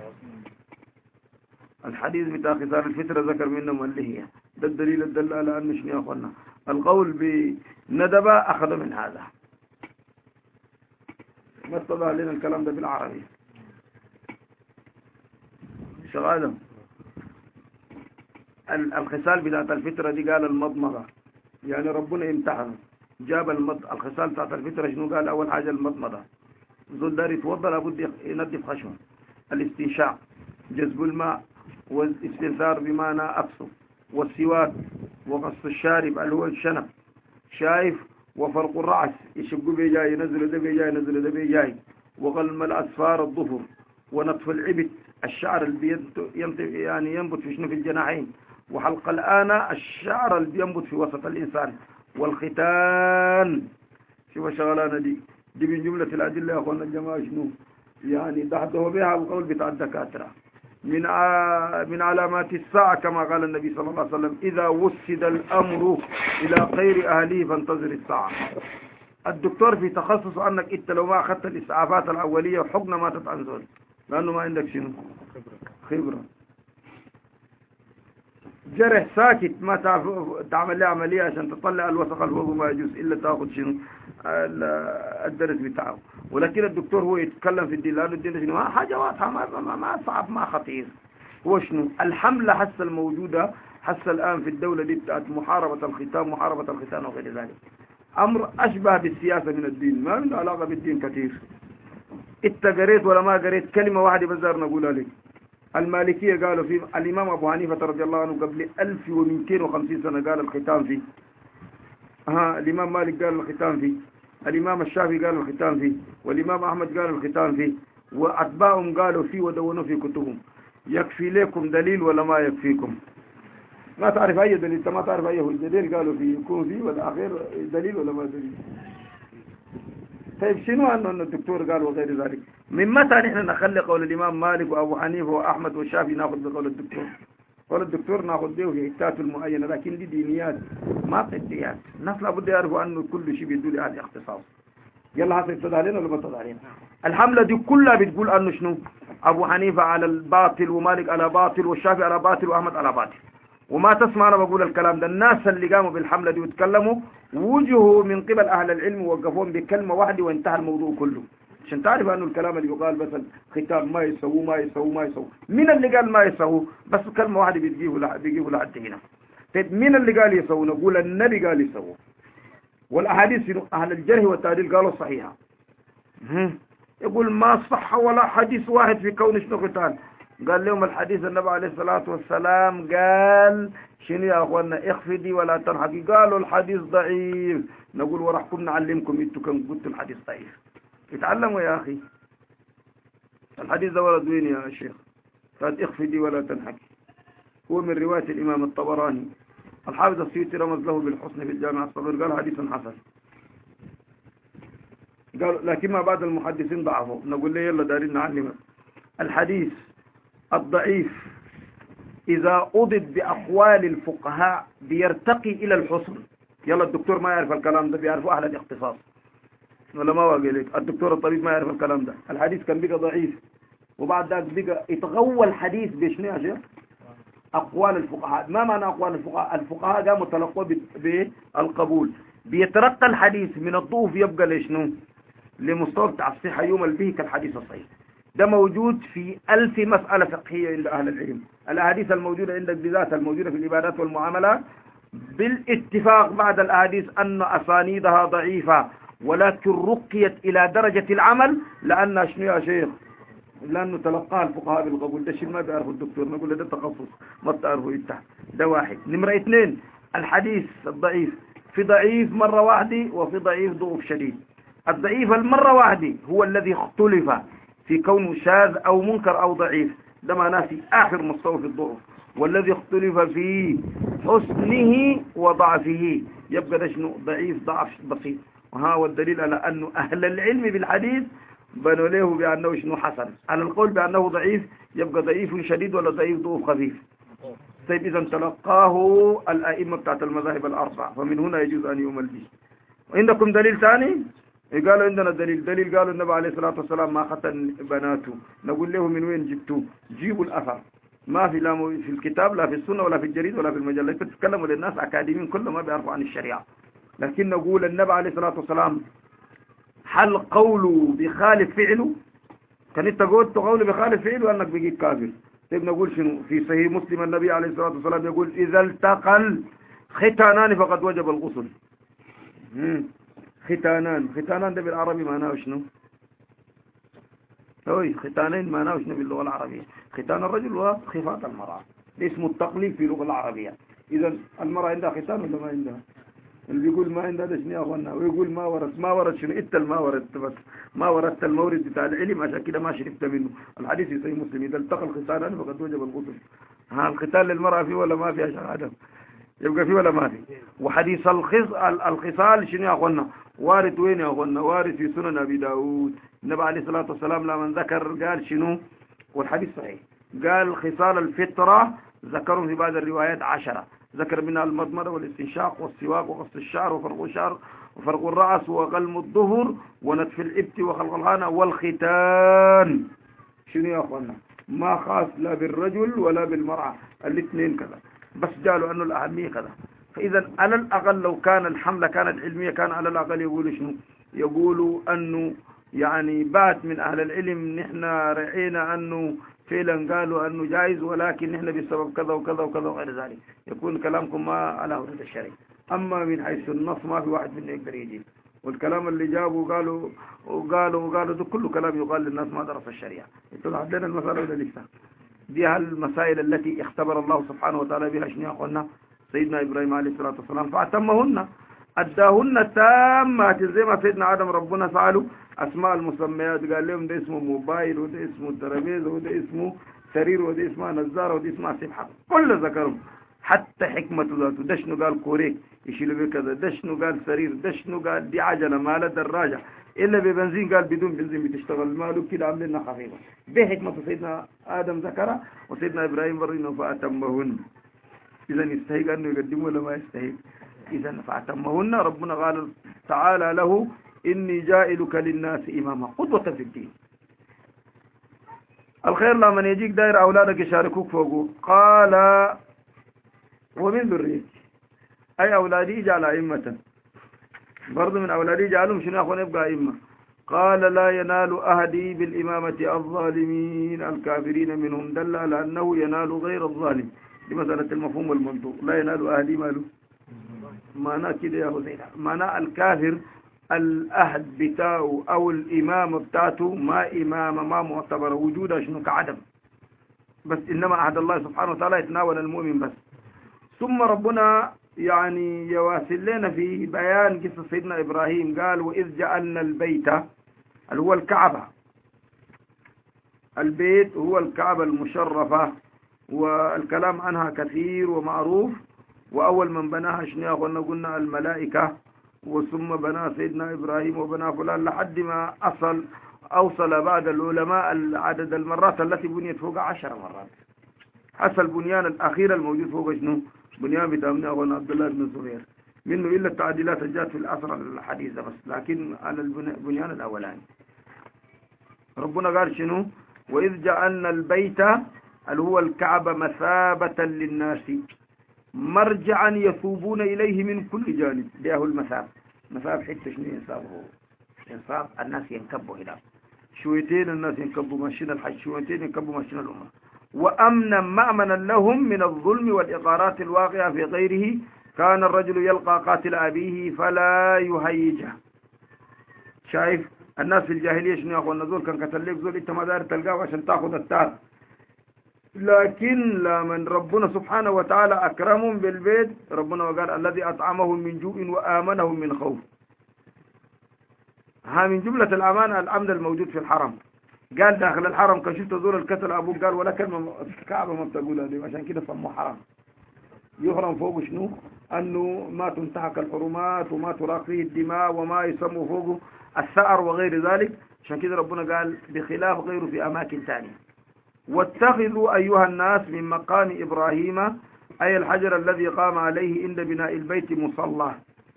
Speaker 1: الحديث بتاع خصال الفطرة ذكر منهم اللي هي ده الدليل الدل على أنه شنو يا أخوانا القول بندبة أخذ من هذا. ما استطاع لنا الكلام ده بالعربي شغاله. الخصال بتاعت الفطرة دي قال المضمضة، يعني ربنا امتحن جاب المض... الخصال بتاعت الفطرة شنو قال؟ أول حاجة المضمضة، زول دار يتوضا لابد ينظف خشمه. الاستنشاق جذب الماء والاستنثار بمعنى أبصر، والسواك وقص الشارب اللي هو الشنب شايف، وفرق الرأس يشقوا بيجاي ينزلوا ده بيجاي ينزلوا ده بيجاي، وقلم الأصفار الظفر، ونطف العبد الشعر اللي ينبت يعني ينبت في شنو في الجناحين، وحلق الآن الشعر اللي ينبت في وسط الإنسان، والختان. شوف الشغلانة دي دي من جملة الأدلة يا أخوانا الجماعة شنو يعني ضحته بها القول بتاع الدكاترة. من من علامات الساعة كما قال النبي صلى الله عليه وسلم إذا وسد الأمر إلى خير أهله فانتظر الساعة. الدكتور في تخصص أنك إنت لو ما أخذت الإسعافات الأولية وحقنا ما تتعنزل لأنه ما عندك شنو خبرة. جرح ساكت ما تعمل له عملية عشان تطلع الوسخ الفوق ما يجوز إلا تأخذ شنو الدرس بتاعه، ولكن الدكتور هو يتكلم في الدين، لأنه الدين شنو حاجة واضحة، ما, ما, ما صعب ما خطير. هو شنو الحملة حس الموجودة حس الآن في الدولة دي بتاعت محاربة الختان، محاربة الختان وغير ذلك، أمر أشبه بالسياسة من الدين، ما عنده علاقة بالدين كثير. انت قريت ولا ما قريت كلمة واحدة بزار نقولها لك. المالكية قالوا في الإمام أبو حنيفة رضي الله عنه قبل ألف ومئتين وخمسين سنة قال الختان فيه. ها الإمام مالك قال الختان فيه، الإمام الشافعي قال الختان فيه، والإمام أحمد قال الختان فيه، وأتباعهم قالوا فيه ودونوا في كتبهم. يكفي لكم دليل ولا ما يكفيكم؟ ما تعرف أي دليل، أنت ما تعرف أيه الدليل قالوا فيه يكون فيه والأخير دليل ولا ما دليل. طيب شنو أنه الدكتور قال وغير ذلك؟ من متى نحن نخلي قول الإمام مالك وأبو حنيفة وأحمد والشافعي ناخذ بقول الدكتور؟ قول الدكتور ناخذ به في حتات المعينة، لكن دي دينيات ما قديات. الناس لابد يعرفوا أنه كل شيء بيدل على اختصاص. يلا حسب ابتدى علينا ولا ما ابتدى علينا؟ الحملة دي كلها بتقول أنه شنو؟ أبو حنيفة على الباطل ومالك على باطل والشافعي على باطل وأحمد على باطل. وما تسمع أنا بقول الكلام ده، الناس اللي قاموا بالحملة دي وتكلموا وجهوا من قبل أهل العلم ووقفوهم بكلمة واحدة وانتهى الموضوع كله. عشان تعرف أنه الكلام اللي يقال بس الختام ما يسووه ما يسووه ما يسووه، مين اللي قال ما يسووه؟ بس كلمة واحدة بيجيبوا بيجيبوا لحد هنا. طيب مين اللي قال يسووه؟ نقول النبي قال يسووه، والأحاديث أهل الجرح والتعديل قالوا صحيحة. يقول ما صح ولا حديث واحد في كون شنو ختان. قال لهم الحديث النبي عليه الصلاة والسلام قال شنو يا أخوانا؟ اخفدي ولا تنحكي. قالوا الحديث ضعيف. نقول ورحكم نعلمكم انتوا كم قلتوا الحديث ضعيف. اتعلموا يا أخي. الحديث ده ورد وين يا شيخ؟ قال اخفدي ولا تنحكي، هو من رواية الإمام الطبراني. الحافظ السيوطي رمز له بالحسن في الجامع الصغير، قال حديث حسن. قال لكن ما بعد المحدثين ضعفوا. نقول ليه يلا دارين نعلم الحديث الضعيف إذا أضد بأقوال الفقهاء بيرتقي إلى الحسن. يلا الدكتور ما يعرف الكلام ده، بيعرفوا أهل الاختصاص ولا ما واقع لك؟ الدكتور الطبيب ما يعرف الكلام ده. الحديث كان بقى ضعيف وبعد ذلك بقى يتغول الحديث بشنو يا شيخ؟ أقوال الفقهاء. ما معنى أقوال الفقهاء؟ الفقهاء قاموا تلقوا بالقبول، بيترقى الحديث من الضعف يبقى لشنو؟ لمستوى بتاع الصحة يوم البه كالحديث الصحيح. ده موجود في ألف مسألة فقهية عند أهل العلم. الأحاديث الموجودة عندك بذات الموجودة في العبادات والمعاملات بالاتفاق بعد الأحاديث أن أسانيدها ضعيفة، ولكن رقيت إلى درجة العمل لأن شنو يا شيخ؟ لأنه تلقاها الفقهاء بالقبول. ده شيء ما بيعرفه الدكتور، نقول ده تخصص ما بتعرفه انت. ده واحد. نمرة اثنين الحديث الضعيف في ضعيف مرة واحدة وفي ضعيف ضعف شديد. الضعيف المرة واحدة هو الذي اختلف في كونه شاذ أو منكر أو ضعيف، ده معناه في آخر مستوى في الضعف. والذي اختلف في حسنه وضعفه يبقى ده شنو؟ ضعيف ضعف بسيط. وها هو الدليل على أنه أهل العلم بالحديث بنوا له بأنه شنو؟ حسن. على القول بأنه ضعيف يبقى ضعيف شديد ولا ضعيف ضعف خفيف؟ طيب إذا تلقاه الأئمة بتاعت المذاهب الأربعة، فمن هنا يجوز أن يؤمل به. وعندكم دليل ثاني؟ قالوا عندنا دليل. دليل قالوا النبي عليه الصلاة والسلام ما ختن بناته. نقول له من وين جبتوه؟ جيبوا الأثر. ما في لا في الكتاب لا في السنة ولا في الجريد ولا في المجلة. تتكلموا للناس أكاديميين كلهم ما بيعرفوا عن الشريعة. لكن نقول النبي عليه الصلاة والسلام هل قوله بخالف فعله؟ كان انت قلت قوله بخالف فعله أنك بقيت كافر. طيب نقول شنو؟ في صحيح مسلم النبي عليه الصلاة والسلام يقول إذا التقى ختانان فقد وجب الغسل. ختانان. ختانان ده بالعربي معناه شنو؟ اوي ختانين معناه شنو باللغة العربية؟ ختان الرجل وخفاة المرأة. ده اسمه التقليد في اللغة العربية. إذا المرأة عندها ختان ولا ما عندها؟ اللي بيقول ما عندها ده شنو يا اخوانا؟ ويقول ما ورد. ما ورد شنو؟ انت ما وردت بس ما وردت المورد بتاع العلم، عشان كده ما شربت منه. الحديث في صحيح مسلم إذا التقى الختانان فقد وجب الغسل. ها الختان للمرأة فيه ولا ما فيه يا شيخ آدم؟ يبقى فيه ولا ما فيه؟ وحديث الخص الخصال شنو يا اخوانا؟ وارد وين يا اخوانا؟ وارد في سنن ابي داود. النبي عليه الصلاه والسلام لما ذكر قال شنو؟ والحديث صحيح، قال خصال الفطره ذكرهم في بعض الروايات عشرة، ذكر منها المضمضه والاستنشاق والسواك وقص الشعر وفرق الشعر وفرق الراس وغلم الظهر ونتف الابت وخلق الغانه والختان. شنو يا اخوانا؟ ما خاص لا بالرجل ولا بالمراه، الاثنين كذا، بس قالوا انه الاهميه كذا. فإذا على الأقل لو كان الحملة كانت علمية كان على الأقل يقولوا شنو؟ يقولوا أنه يعني بات من أهل العلم نحن رأينا أنه فعلا قالوا أنه جائز، ولكن نحن بسبب كذا وكذا وكذا وغير ذلك، يكون كلامكم ما على حدود الشرع. أما من حيث النص ما في واحد منه يقدر يجيب، والكلام اللي جابوا قالوا وقالوا وقالوا ده كله كلام يقال للناس ما درس الشريعة. يتضح لنا المسألة ولا لسه؟ دي المسائل التي اختبر الله سبحانه وتعالى بها شنو يا أخوانا سيدنا إبراهيم عليه الصلاة والسلام فأتمهن، أداهن تامات زي ما سيدنا آدم ربنا سأله أسماء المسميات، قال لهم ده اسمه موبايل وده اسمه ترابيزة وده اسمه سرير وده اسمه نزارة وده اسمه سبحة، كل ذكرهم حتى حكمة ذاته. ده شنو قال كوريك يشيلوا بيه كذا، ده شنو قال سرير، ده شنو قال دي عجلة مالها دراجة إلا ببنزين، قال بدون بنزين بتشتغل ماله كده عاملينها خفيفة. دي حكمة سيدنا آدم ذكرها وسيدنا إبراهيم برينا فأتمهن. إذا يستحق أنه يقدمه ولا ما يستحق؟ إذا فأتمهن. ربنا قال تعالى له إني جائلك للناس إماما قدوة في الدين. الخير لمن يجيك داير أولادك يشاركوك فوقه. قال ومن ذريتي أي أولادي جعل أئمة، برضو من أولادي جعلهم شنو أخوان يبقى أئمة. قال لا ينال أهدي بالإمامة الظالمين الكافرين منهم، دل على أنه ينال غير الظالم لمسألة المفهوم والمنطوق. لا ينال أهدي ماله معناه كده يا حسين، معناه الكافر الأهد بتاعه أو الإمام بتاعته ما إمام ما معتبر وجوده شنو كعدم، بس إنما عهد الله سبحانه وتعالى يتناول المؤمن بس. ثم ربنا يعني يواصل لنا في بيان قصة سيدنا إبراهيم، قال وإذ جعلنا البيت اللي هو الكعبة، البيت هو الكعبة المشرفة والكلام عنها كثير ومعروف. وأول من بناها شنو قلنا قلنا الملائكة، وثم بنى سيدنا إبراهيم وبنى فلان لحد ما أصل أوصل بعد العلماء عدد المرات التي بنيت فوق عشر مرات، حصل البنيان الأخير الموجود فوق شنو بنيان بتامنا أخونا عبد الله بن الزبير منه إلا التعديلات الجات في العصر الحديثة بس، لكن على البنيان الأولاني. ربنا قال شنو وإذ جعلنا البيت اللي هو الكعبة مثابة للناس مرجعا يثوبون إليه من كل جانب. ده هو المثاب. مثاب حتى شنو ينصاب؟ هو ينصاب الناس ينكبوا هنا شويتين، الناس ينكبوا ماشين الحج، شويتين ينكبوا ماشين الأمة. وأمنا مأمنا لهم من الظلم والإقارات الواقعة في غيره. كان الرجل يلقى قاتل أبيه فلا يهيجه. شايف الناس في الجاهلية شنو يا أخوان نزول كان قتل لك زول انت ما داير تلقاه عشان تاخذ التار، لكن لمن ربنا سبحانه وتعالى أكرمهم بالبيت ربنا وقال الذي أطعمهم من جوع وآمنهم من خوف. ها من جملة الأمان الأمن الموجود في الحرم. قال داخل الحرم كان شفت زول الكتل أبوك قال ولا كلمة الكعبة ما بتقولها دي، عشان كده سموه حرم. يحرم فوق شنو أنه ما تنتهك الحرمات وما تراق فيه الدماء وما يسموا فوقه الثأر وغير ذلك. عشان كده ربنا قال بخلاف غيره في أماكن ثانية. واتخذوا أيها الناس من مقام إبراهيم أي الحجر الذي قام عليه عند بناء البيت مصلى.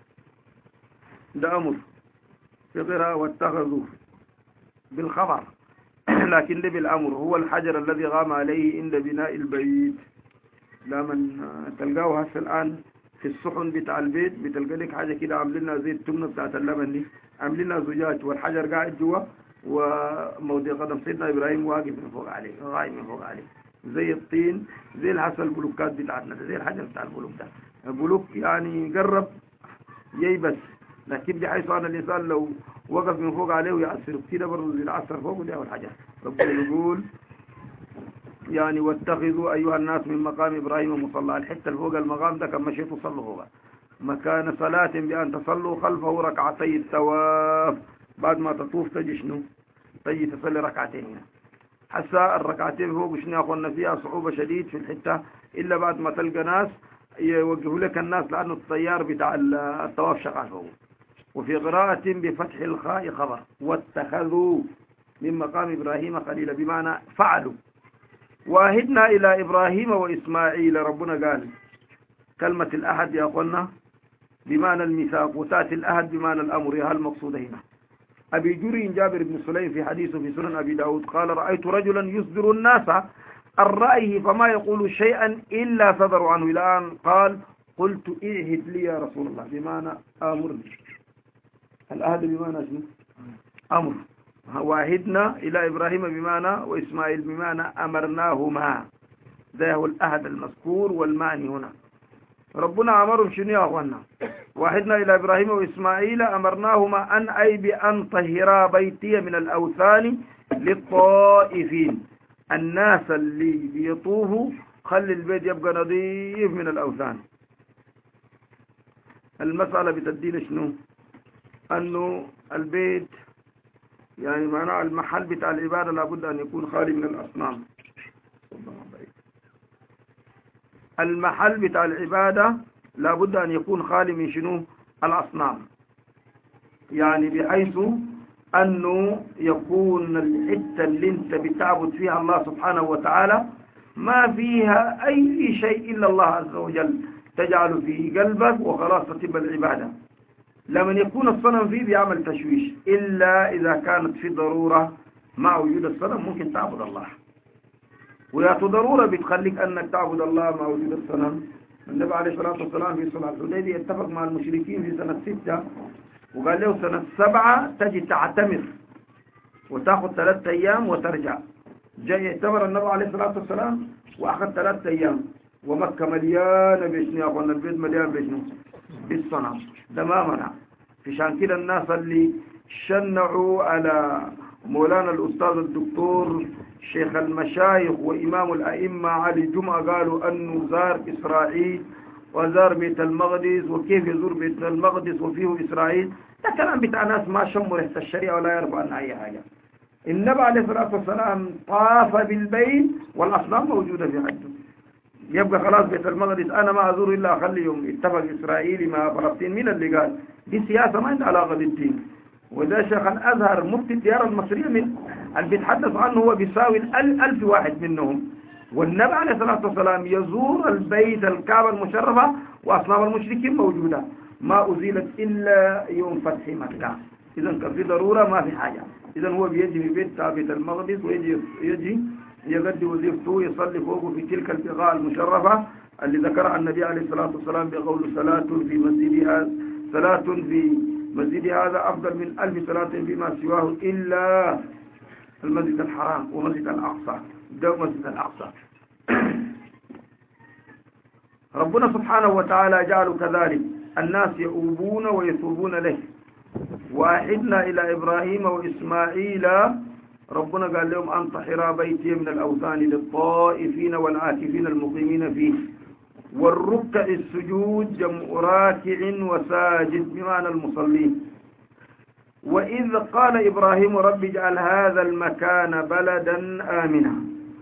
Speaker 1: ده أمر في قراءة واتخذوا بالخبر لكن ده بالأمر، هو الحجر الذي قام عليه عند بناء البيت. لمن تلقاه هسه الآن في الصحن بتاع البيت بتلقى لك حاجة كده عاملينها زي التمنة بتاعت اللبن دي، عاملينها زجاج والحجر قاعد جوا وموضع قدم سيدنا إبراهيم واقف من فوق عليه غايم من فوق عليه زي الطين زي الحصى البلوكات بتاعتنا زي الحجر بتاع البلوك ده. البلوك يعني قرب ييبس، لكن بحيث أن الإنسان لو وقف من فوق عليه ويعصر كده برضه زي العصر فوق ده والحجر. ربنا يقول يعني واتخذوا أيها الناس من مقام إبراهيم مصلى. الحتة فوق المقام ده كان مشيتوا صلوا هو مكان صلاة بأن تصلوا خلفه ركعتي التواف. بعد ما تطوف تجي شنو تجي تصلي ركعتين هنا. حسا الركعتين فوق شنو أخونا فيها صعوبة شديد في الحتة إلا بعد ما تلقى ناس يوجهوا لك الناس لأنه الطيار بتاع الطواف شغال فوق. وفي قراءة بفتح الخاء خبر واتخذوا من مقام إبراهيم خليلا بمعنى فعلوا. واهدنا إلى إبراهيم وإسماعيل. ربنا قال كلمة الأحد يا أخوانا بمعنى الميثاق وتأتي الأحد بمعنى الأمر. يا المقصود هنا أبي جري جابر بن سليم في حديثه في سنن أبي داود قال رأيت رجلا يصدر الناس عن رأيه فما يقول شيئا إلا صدروا عنه. الآن قال قلت اعهد لي يا رسول الله بمعنى آمرني. العهد بمعنى شنو؟ أمر. وعهدنا إلى إبراهيم بمعنى وإسماعيل بمعنى أمرناهما. ده هو العهد المذكور والمعني هنا. ربنا أمرهم شنو يا أخوانا؟ وعهدنا إلى إبراهيم وإسماعيل أمرناهما أن أي بأن طهرا بيتي من الأوثان للطائفين. الناس اللي بيطوفوا خلي البيت يبقى نظيف من الأوثان. المسألة بتدين شنو؟ أنه البيت يعني معناه المحل بتاع العبادة لابد أن يكون خالي من الأصنام. المحل بتاع العبادة لابد أن يكون خالي من شنو؟ الأصنام. يعني بحيث أنه يكون الحتة اللي انت بتعبد فيها الله سبحانه وتعالى ما فيها أي شيء إلا الله عز وجل تجعل في قلبك وخلاص تتم العبادة. لما يكون الصنم فيه بيعمل تشويش، إلا إذا كانت في ضرورة مع وجود الصنم ممكن تعبد الله. ويا ضرورة بتخليك أنك تعبد الله مع وجود الصنم. النبي عليه الصلاة والسلام في صلح الحديبية اتفق مع المشركين في سنة ستة وقال له سنة سبعة تجي تعتمر وتأخذ ثلاثة أيام وترجع. جاي يعتمر النبي عليه الصلاة والسلام وأخذ ثلاثة أيام ومكة مليانة بشنو يا أخوانا؟ البيت مليان بشنو؟ بالصنم. ده ما منع. في شان كده الناس اللي شنعوا على مولانا الأستاذ الدكتور شيخ المشايخ وإمام الأئمة علي جمعة قالوا أنه زار إسرائيل وزار بيت المقدس وكيف يزور بيت المقدس وفيه إسرائيل. ده كلام بتاع ناس ما شموا ريحة الشريعة ولا يعرفوا عنها أي حاجة. النبي عليه الصلاة والسلام طاف بالبيت والأصنام موجودة في حجه. يبقى خلاص بيت المقدس أنا ما أزور إلا أخليهم. اتفق إسرائيلي مع فلسطين. مين اللي قال؟ دي سياسة ما عندها علاقة بالدين. وده شيخ الأزهر مفتي الديار المصرية من اللي بيتحدث عنه هو بيساوي ألف واحد منهم. والنبي عليه الصلاة والسلام يزور البيت الكعبة المشرفة وأصنام المشركين موجودة ما أزيلت إلا يوم فتح مكة. إذا كان في ضرورة ما في حاجة. إذا هو بيجي في بيت بيت المقدس ويجي يجي يغدي وظيفته يصلي فوقه في تلك البقاع المشرفة اللي ذكرها النبي عليه الصلاة والسلام بقول صلاة في مسجدها صلاة في مسجد هذا أفضل من ألف صلاة فيما سواه إلا المسجد الحرام ومسجد الأقصى. ده مسجد الأقصى. ربنا سبحانه وتعالى جعل كذلك الناس يؤوبون ويتوبون له. وأعهدنا إلى إبراهيم وإسماعيل ربنا قال لهم أن طهرا بيتي من الأوثان للطائفين والعاكفين المقيمين فيه والركع السجود جمع راكع وساجد بمعنى المصلين. وإذ قال إبراهيم رب اجعل هذا المكان بلدا آمنا.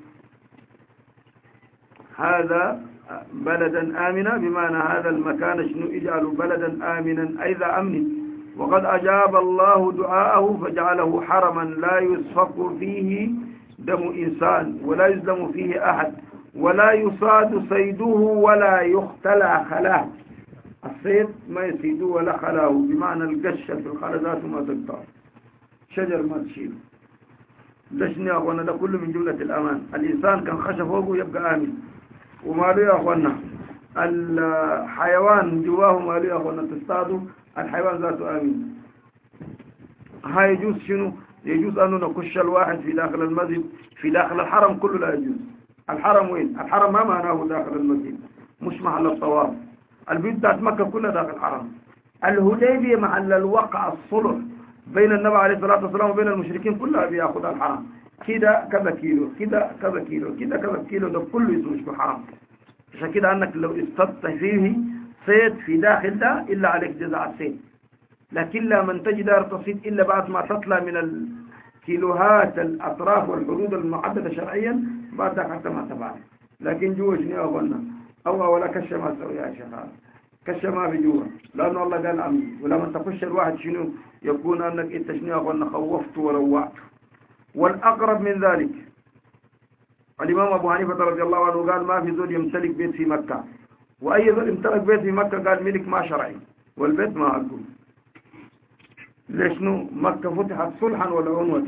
Speaker 1: هذا بلدا آمنا بمعنى هذا المكان شنو اجعل بلدا آمنا أي ذا أمن. وقد أجاب الله دعاءه فجعله حرما لا يسفك فيه دم إنسان ولا يظلم فيه أحد ولا يصاد صيده ولا يختلى خلاه. الصيد ما يصيده ولا خلاه بمعنى القش في الخلدات ما تقطع شجر ما تشيله. ليش يا أخوانا؟ ده كله من جملة الأمان. الإنسان كان خشى فوقه يبقى آمن. وماله يا أخوانا؟ الحيوان جواه ماله يا أخوانا؟ تصطادوا الحيوان ذاته آمن. هاي يجوز شنو؟ يجوز أنه نخش الواحد في داخل المسجد في داخل الحرم كله لا يجوز. الحرم وين؟ الحرم ما معناه داخل المسجد مش محل الطواف. البيوت بتاعت مكة كلها داخل الحرم. الهديبية محل الوقع الصلح بين النبي عليه الصلاة والسلام وبين المشركين كلها بياخذ الحرم. كده كذا كيلو كده كذا كيلو كده كذا كيلو ده كله يسوي في الحرم. عشان كده أنك لو اصطدت فيه صيد في داخل ده إلا عليك جزاء الصيد. لكن لا من تجد تصيد إلا بعد ما تطلع من الكيلوهات الأطراف والحدود المحددة شرعيا بعد ذلك حتى ما تفعل. لكن جوا شنو أظن أو ولا كش ما سوي يا شباب كش ما في جوا لأن الله قال أمين. ولما تخش الواحد شنو يكون أنك أنت شنو أظن خوفت وروعت. والأقرب من ذلك الإمام أبو حنيفة رضي الله عنه قال ما في زول يمتلك بيت في مكة. وأي زول يمتلك بيت في مكة قال ملك ما شرعي والبيت ما أقول. ليش نو مكة فتحت صلحا ولا عنوة؟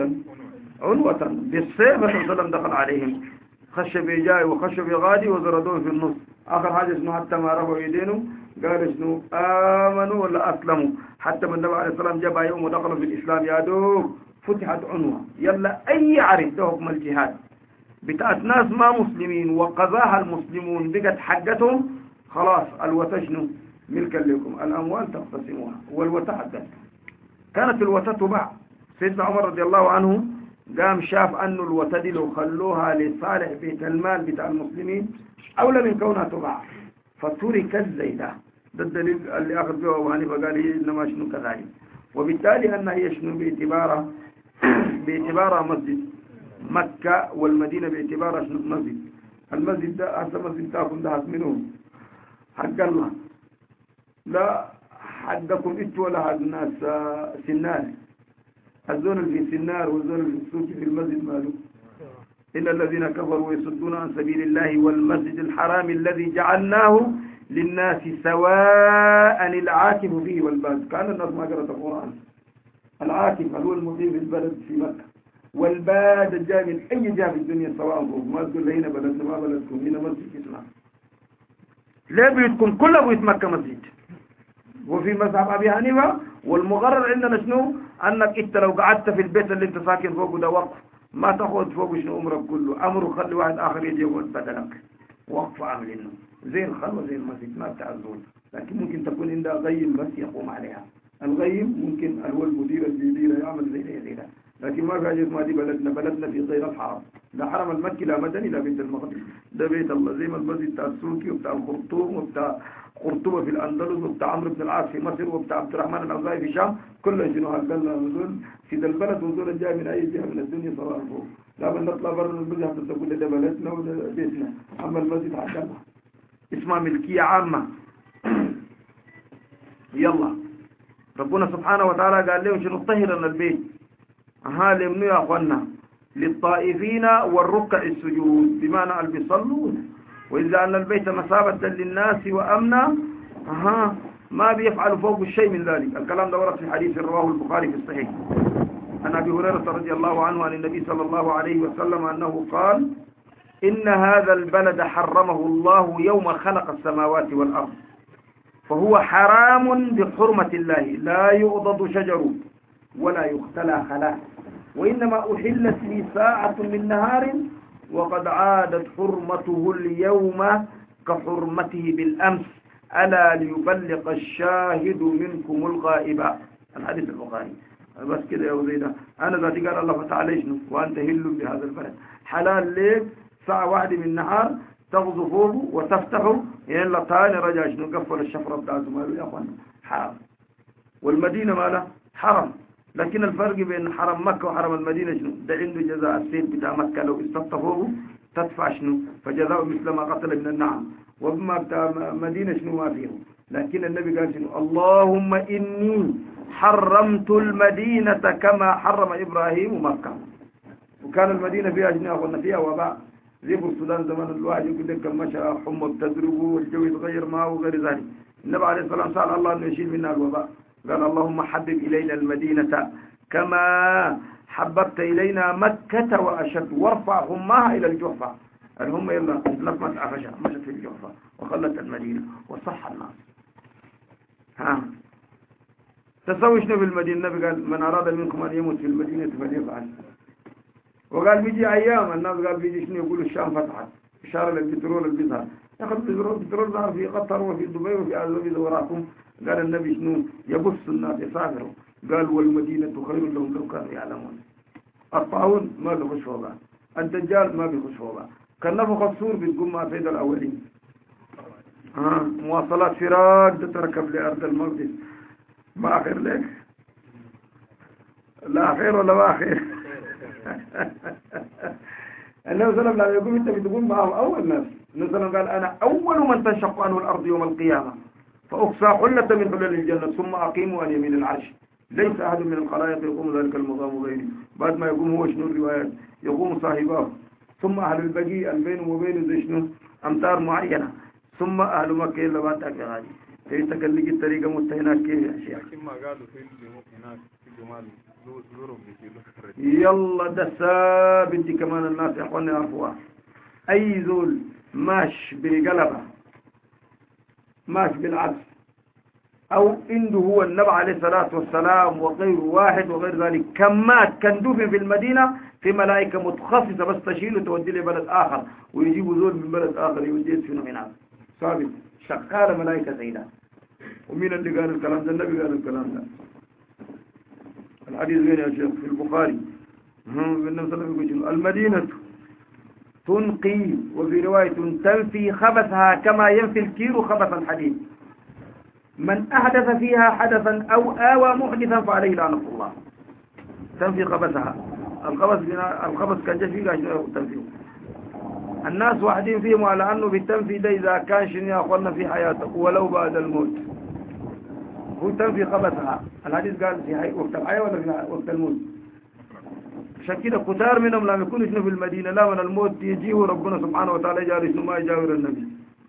Speaker 1: عنوة بالسيف الرسول صلى الله عليه وسلم دخل عليهم خش بجاي وخش بغادي وزردوه في النص آخر حاجة شنو حتى ما رفعوا يدينهم قال شنو آمنوا ولا أسلموا حتى من النبي عليه الصلاة والسلام جاب يوم ودخلوا في الإسلام يا دوب فتحت عنوة يلا أي عرف ده حكم الجهاد بتاعت ناس ما مسلمين وقضاها المسلمون بقت حقتهم خلاص الوتى شنو ملكا لكم الأموال تقتسموها والوتى حقتهم كانت الوتى تباع سيدنا عمر رضي الله عنه قام شاف أن الوتى دي لو خلوها لصالح بيت المال بتاع المسلمين أولى من كونها تباع فتركت زي ده ده الدليل اللي أخذ به أبو حنيفة قال هي إنما شنو كذلك وبالتالي أن هي شنو باعتبارها باعتبارها مسجد مكة والمدينة باعتبارها شنو مسجد المسجد ده أحسن مسجد تاكم ده منه حق الله لا حقكم إنتوا ولا حق الناس سنار الزون اللي في السنار والزون اللي في السوق في المسجد ماله إن الذين كفروا ويصدون عن سبيل الله والمسجد الحرام الذي جعلناه للناس سواء العاكف فيه والباد كان الناس ما قرأت القرآن العاكف هو المقيم في البلد في مكة والباد الجاي من أي جهة في الدنيا سواء فوق ما تقول هنا بلدنا ما بلدكم هنا مسجد إسلام ليه بيتكم كله بيت مكة مسجد وفي مذهب أبي حنيفة والمغرر عندنا شنو أنك إنت لو قعدت في البيت اللي أنت ساكن فوقه ده وقف ما تاخذ فوق شنو عمرك كله أمره خلي واحد آخر يجي يقعد بدلك وقف عامل إنه زي الخلوة زي المسجد ما بتعزون لكن ممكن تكون عندها غيم بس يقوم عليها الغيم ممكن هو المدير اللي يدير يعمل زي زي ده لكن ما في ما دي بلدنا بلدنا في غير الحرم لا حرم المكي لا مدني لا بيت المقدس ده بيت الله زي ما المسجد بتاع السوقي وبتاع الخرطوم وبتاع قرطبة في الأندلس وبتاع عمرو بن العاص في مصر وبتاع عبد الرحمن الأوزاعي في الشام كله شنو هقلنا نزول في ذا البلد ونزول جاي من أي جهة من الدنيا صراحة فوق لا بل نطلع برا المسجد حتى تقول ده بلدنا وده بيتنا أما المسجد حقنا اسمها ملكية عامة يلا ربنا سبحانه وتعالى قال لهم شنو طهرنا البيت أهالي منو يا أخوانا للطائفين والركع السجود بمعنى اللي بيصلون وإذا أن البيت مثابة للناس وأمنا أها ما بيفعل فوق الشيء من ذلك الكلام ده ورد في حديث رواه البخاري في الصحيح عن أبي هريرة رضي الله عنه عن النبي صلى الله عليه وسلم أنه قال إن هذا البلد حرمه الله يوم خلق السماوات والأرض فهو حرام بحرمة الله لا يؤضد شجر ولا يختلى خلاء وإنما أحلت لي ساعة من نهار وقد عادت حرمته اليوم كحرمته بالأمس ألا ليبلغ الشاهد منكم الغائب الحديث البخاري بس كده يا وزيدا أنا ذاتي قال الله فتعالى شنو وأنت هل بهذا البلد حلال ليك ساعة واحدة من النهار تغضو فوقه وتفتحه يعني لا تاني رجع شنو قفل الشفرة بتاعته ماله يا أخوانا حرام والمدينة ماله حرام لكن الفرق بين حرم مكة وحرم المدينة شنو ده عنده جزاء السيد بتاع مكة لو استطى فوقه تدفع شنو فجزاء مثل ما قتل من النعم وبما بتاع مدينة شنو ما فيه لكن النبي قال شنو اللهم إني حرمت المدينة كما حرم إبراهيم مكة وكان المدينة فيها شنو قلنا فيها وباء زي في السودان زمان الواحد يقول لك كم مشى حمى بتدربه والجو يتغير معه وغير ذلك النبي عليه الصلاة والسلام سأل الله أن يشيل منها الوباء قال اللهم حبب إلينا المدينة كما حببت إلينا مكة وأشد وارفع همها إلى الجحفة الهم يلا لقمت عفشة مشت في الجحفة وخلت المدينة وصح الناس ها تسوي شنو في المدينة النبي قال من أراد منكم أن يموت في المدينة فليفعل وقال بيجي أيام الناس قال بيجي شنو يقولوا الشام فتحت إشارة للبترول البظهر يأخذ البترول ظهر في قطر وفي دبي وفي أبو وراكم قال النبي شنو يبص الناس يسافروا قال والمدينة خير لهم لو كانوا يعلمون الطاعون ما بيخش فوقها الدجال ما بيخش فوقها كان نفخ الصور بتقوم مع سيد الأولين ها مواصلات فراق تتركب لأرض المقدس ما آخر لك لا خير ولا ما خير النبي صلى الله عليه وسلم لما يقول انت بتقوم معه أول ناس النبي صلى الله عليه وسلم قال أنا أول من تنشق عنه الأرض يوم القيامة فأقصى حلة من حلل الجنة ثم أقيموا عن يمين العرش ليس أحد من الخلائق يقوم ذلك المقام غيري بعد ما يقوم هو شنو الروايات يقوم صاحبه ثم أهل البقي بينه وبينه زي شنو أمتار معينة ثم أهل مكة إلا بعد أكي غادي كي تقلق الطريقة متهنات كيف يا شيخ يلا ده ثابت كمان الناس يا اخواني عرفوها اي زول ماش بقلبه ماشي بالعكس، أو عنده هو النبي عليه الصلاة والسلام وغير واحد وغير ذلك، كم مات كان دفن في المدينة في ملائكة متخصصة بس تشيله وتودي لبلد آخر، ويجيبوا زول من بلد آخر يوديه يدفنه هناك، ثابت شغالة ملائكة زي ده. ومين اللي قال الكلام ده؟ النبي قال الكلام ده. الحديث وين يا شيخ؟ في البخاري. النبي صلى الله عليه وسلم يقول المدينة تنقي، وفي رواية تنفي خبثها كما ينفي الكير خبث الحديد. من أحدث فيها حدثا أو آوى محدثا فعليه لعنة الله. تنفي خبثها، الخبث الخبث كان جشي قاعد تنفيه. الناس واحدين فيهم على أنه بالتنفي ده إذا كان شنو يا أخوانا في حياته ولو بعد الموت، هو تنفي خبثها. الحديث قال في وقت الحياة ولا في وقت الموت؟ عشان كده كتار منهم لما يكونوا شنو في المدينة لا من الموت يجيه ربنا سبحانه وتعالى يجاري شنو ما يجاور النبي،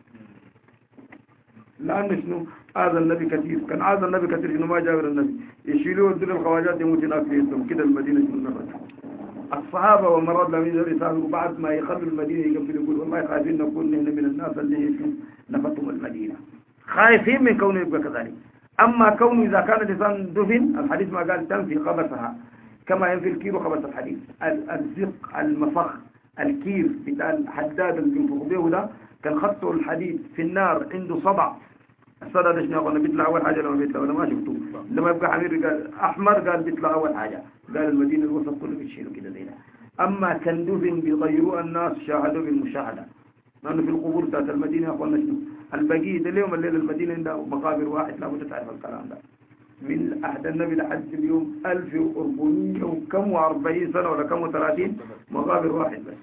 Speaker 1: لأنه شنو هذا النبي كثير، كان هذا النبي كثير شنو ما يجاور النبي، يشيلوه الدر الخواجات يموت هناك في يدهم كده المدينة شنو نبت. الصحابة والمرات لما يجوا يسافروا بعد ما يخلوا المدينة يقبل يقول والله خايفين نكون نحن من الناس اللي نفتهم المدينة، خايفين من كونه يبقى كذلك. أما كونه إذا كان الإنسان دفن الحديث ما قال تنفي خبثها كما ينفي الكير وخبث الحديد. الزق المفخ الكير بتاع الحداد اللي بينفخ به ده كان خطه الحديد في النار عنده صدع. الصدع ده شنو قلنا بيطلع أول حاجة لما بيطلع ولا ما شفتوه؟ لما يبقى حمير قال أحمر قال بيطلع أول حاجة، قال المدينة الوسط كله بيشيله كده زي ده. أما كان دفن بيغيروه الناس شاهدوا بالمشاهدة، لأنه في القبور بتاعت المدينة قلنا شنو البقية ده اليوم الليلة المدينة عندها مقابر واحد لابد تعرف الكلام ده. من أحد النبي لحد اليوم ألف وأربعمية وكم وأربعين سنة ولا كم وثلاثين مقابر واحد بس.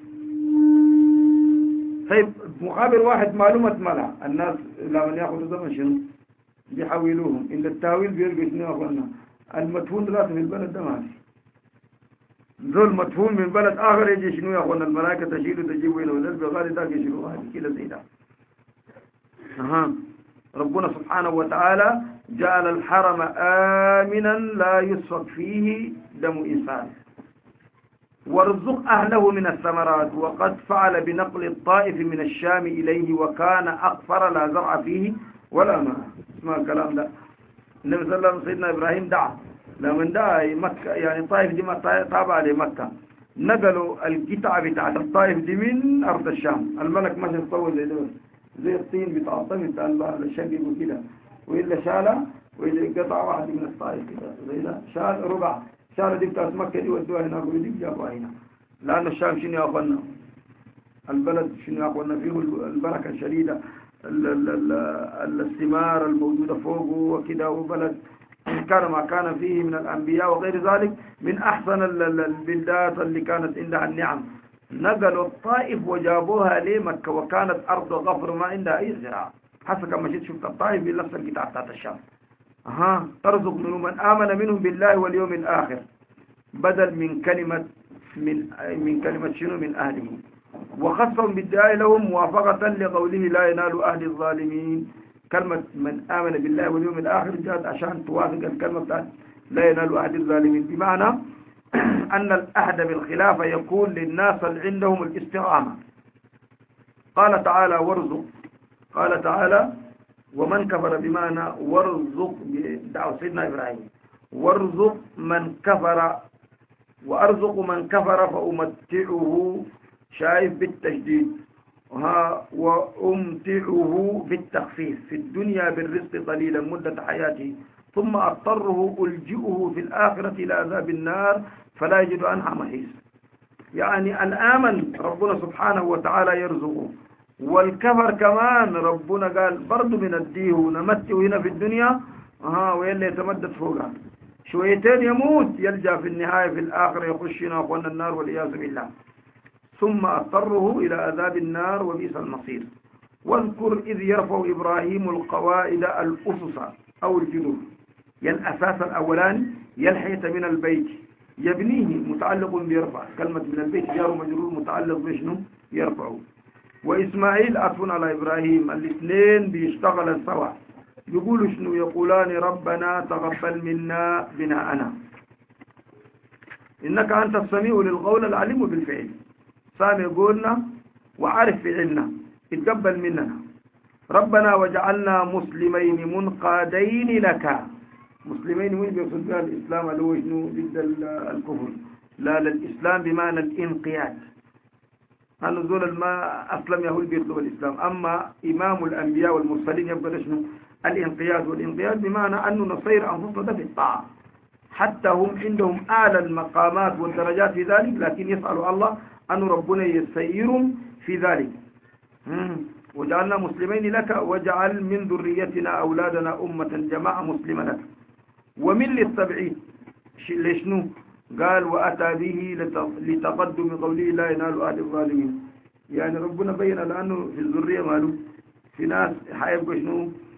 Speaker 1: طيب مقابر واحد معلومة ملع الناس لما يأخذوا زمن شنو بيحولوهم إن التاويل بيلقوا شنو أخوانا المدفون ثلاثة في البلد ده ما في ذول مدفون من بلد آخر يجي شنو يا أخوانا الملائكة تشيله تجيبه هنا وذل بغالي ذاك يشيلوه هذه كده زي ده. أها ربنا سبحانه وتعالى جعل الحرم آمنا لا يسفك فيه دم إنسان، وارزق أهله من الثمرات، وقد فعل بنقل الطائف من الشام إليه وكان أقفر لا زرع فيه ولا ماء. اسمع الكلام ده النبي صلى الله عليه وسلم سيدنا إبراهيم دعا لما دعا مكة يعني الطائف دي تابعة لمكة، نقلوا القطعة بتاعت الطائف دي من أرض الشام. الملك ماشي يتطور زي دول زي الطين بتاع الطين بتاع الشقيق وكده، وإلا شالها وإلا قطع واحد من الطائف كده زي ده شال ربع شال دي بتاعت مكة دي ودوها هناك ودي جابوها هنا، لأن الشام شنو يا أخوانا البلد شنو يا أخوانا فيه البركة الشديدة، الثمار الموجودة فوقه وكده، وبلد كان ما كان فيه من الأنبياء وغير ذلك من أحسن البلدات اللي كانت عندها النعم. نقلوا الطائف وجابوها لمكة وكانت أرض غفر ما عندها أي زراعة، حسب كما شفت شفت الطائف بنفس القطعة بتاعت الشام. أها ترزق منهم من آمن منهم بالله واليوم الآخر بدل من كلمة من من كلمة شنو من أهله، وخصهم بالدعاء لهم موافقة لقوله لا ينال أهل الظالمين. كلمة من آمن بالله واليوم الآخر جاءت عشان توافق الكلمة بتاعت لا ينال أهل الظالمين، بمعنى أن الأحد بالخلافة يكون للناس اللي عندهم الاستقامة. قال تعالى وارزق، قال تعالى ومن كفر بمعنى وارزق دعوة سيدنا إبراهيم وارزق من كفر، وأرزق من كفر فأمتعه شايف بالتشديد ها وأمتعه بالتخفيف في الدنيا بالرزق قليلا مدة حياته ثم أضطره ألجئه في الآخرة إلى عذاب النار فلا يجد عنها محيص. يعني الآمن ربنا سبحانه وتعالى يرزقه، والكفر كمان ربنا قال برضو من الديه ونمته هنا في الدنيا ها وين يتمدد فوقها شويتين يموت يلجأ في النهاية في الآخرة يخشنا أخوانا النار والعياذ بالله، ثم أضطره إلى عذاب النار وبئس المصير. واذكر إذ يرفع إبراهيم القواعد الأسس أو الجدر، الأساس الأولاني ينحيت من البيت يبنيه متعلق بيرفع، كلمة من البيت جار مجرور متعلق بشنو يرفعه. وإسماعيل أطفن على إبراهيم الاثنين بيشتغل سوا يقولوا شنو يقولان ربنا تقبل منا بناءنا إنك أنت السميع للقول العليم بالفعل، سامع قولنا وعارف فعلنا اتقبل مننا. ربنا وجعلنا مسلمين منقادين لك. مسلمين وين بيقصد الإسلام اللي هو شنو ضد الكفر، لا للإسلام بمعنى الانقياد. أنه دول ما أسلم يهود بيطلب الإسلام، أما إمام الأنبياء والمرسلين يبقى شنو الانقياد. والانقياد بمعنى أنه نصير أنفسنا في الطاعة، حتى هم عندهم أعلى المقامات والدرجات في ذلك، لكن يسألوا الله أن ربنا يسيرهم في ذلك. وجعلنا مسلمين لك وجعل من ذريتنا أولادنا أمة جماعة مسلمة لك. ومن للتبعيد لشنو؟ قال وأتى به لتقدم قوله لا ينال أهل الظالمين. يعني ربنا بين لأنه في الذرية ماله في ناس حيبقوا شنو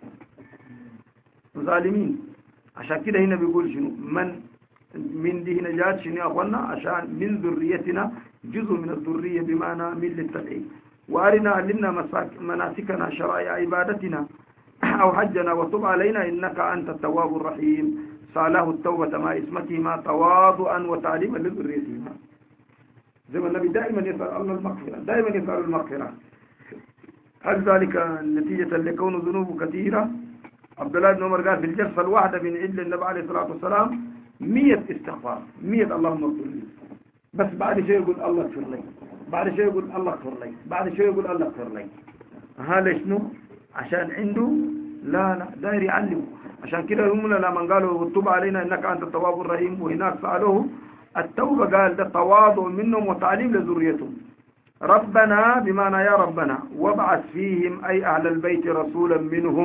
Speaker 1: ظالمين، عشان كده هنا بيقول شنو من من دي هنا جات شنو يا أخوانا، عشان من ذريتنا جزء من الذرية بمعنى من للتبعيد. وأرنا علمنا مناسكنا شرائع عبادتنا أو حجنا وتب علينا إنك أنت التواب الرحيم. سأله التوبة مع اسمتهما تواضعا وتعليما لذريتهما. زي ما النبي دائما يسأل الله المغفرة، دائما يسأل المغفرة. هل ذلك نتيجة لكون ذنوبه كثيرة؟ عبد الله بن عمر قال في الجلسة الواحدة بين عند النبي عليه الصلاة والسلام مية استغفار، مية اللهم اغفر لي، بس بعد شيء يقول الله اغفر لي، بعد شيء يقول الله اغفر لي، بعد شيء يقول الله اغفر لي. هذا شنو؟ عشان عنده لا لا داير يعلمه. عشان كده هم لما قالوا وتب علينا انك انت التواب الرحيم، وهناك سألوه التوبة قال ده تواضع منهم وتعليم لذريتهم. ربنا بمعنى يا ربنا وابعث فيهم أي أهل البيت رسولا منهم.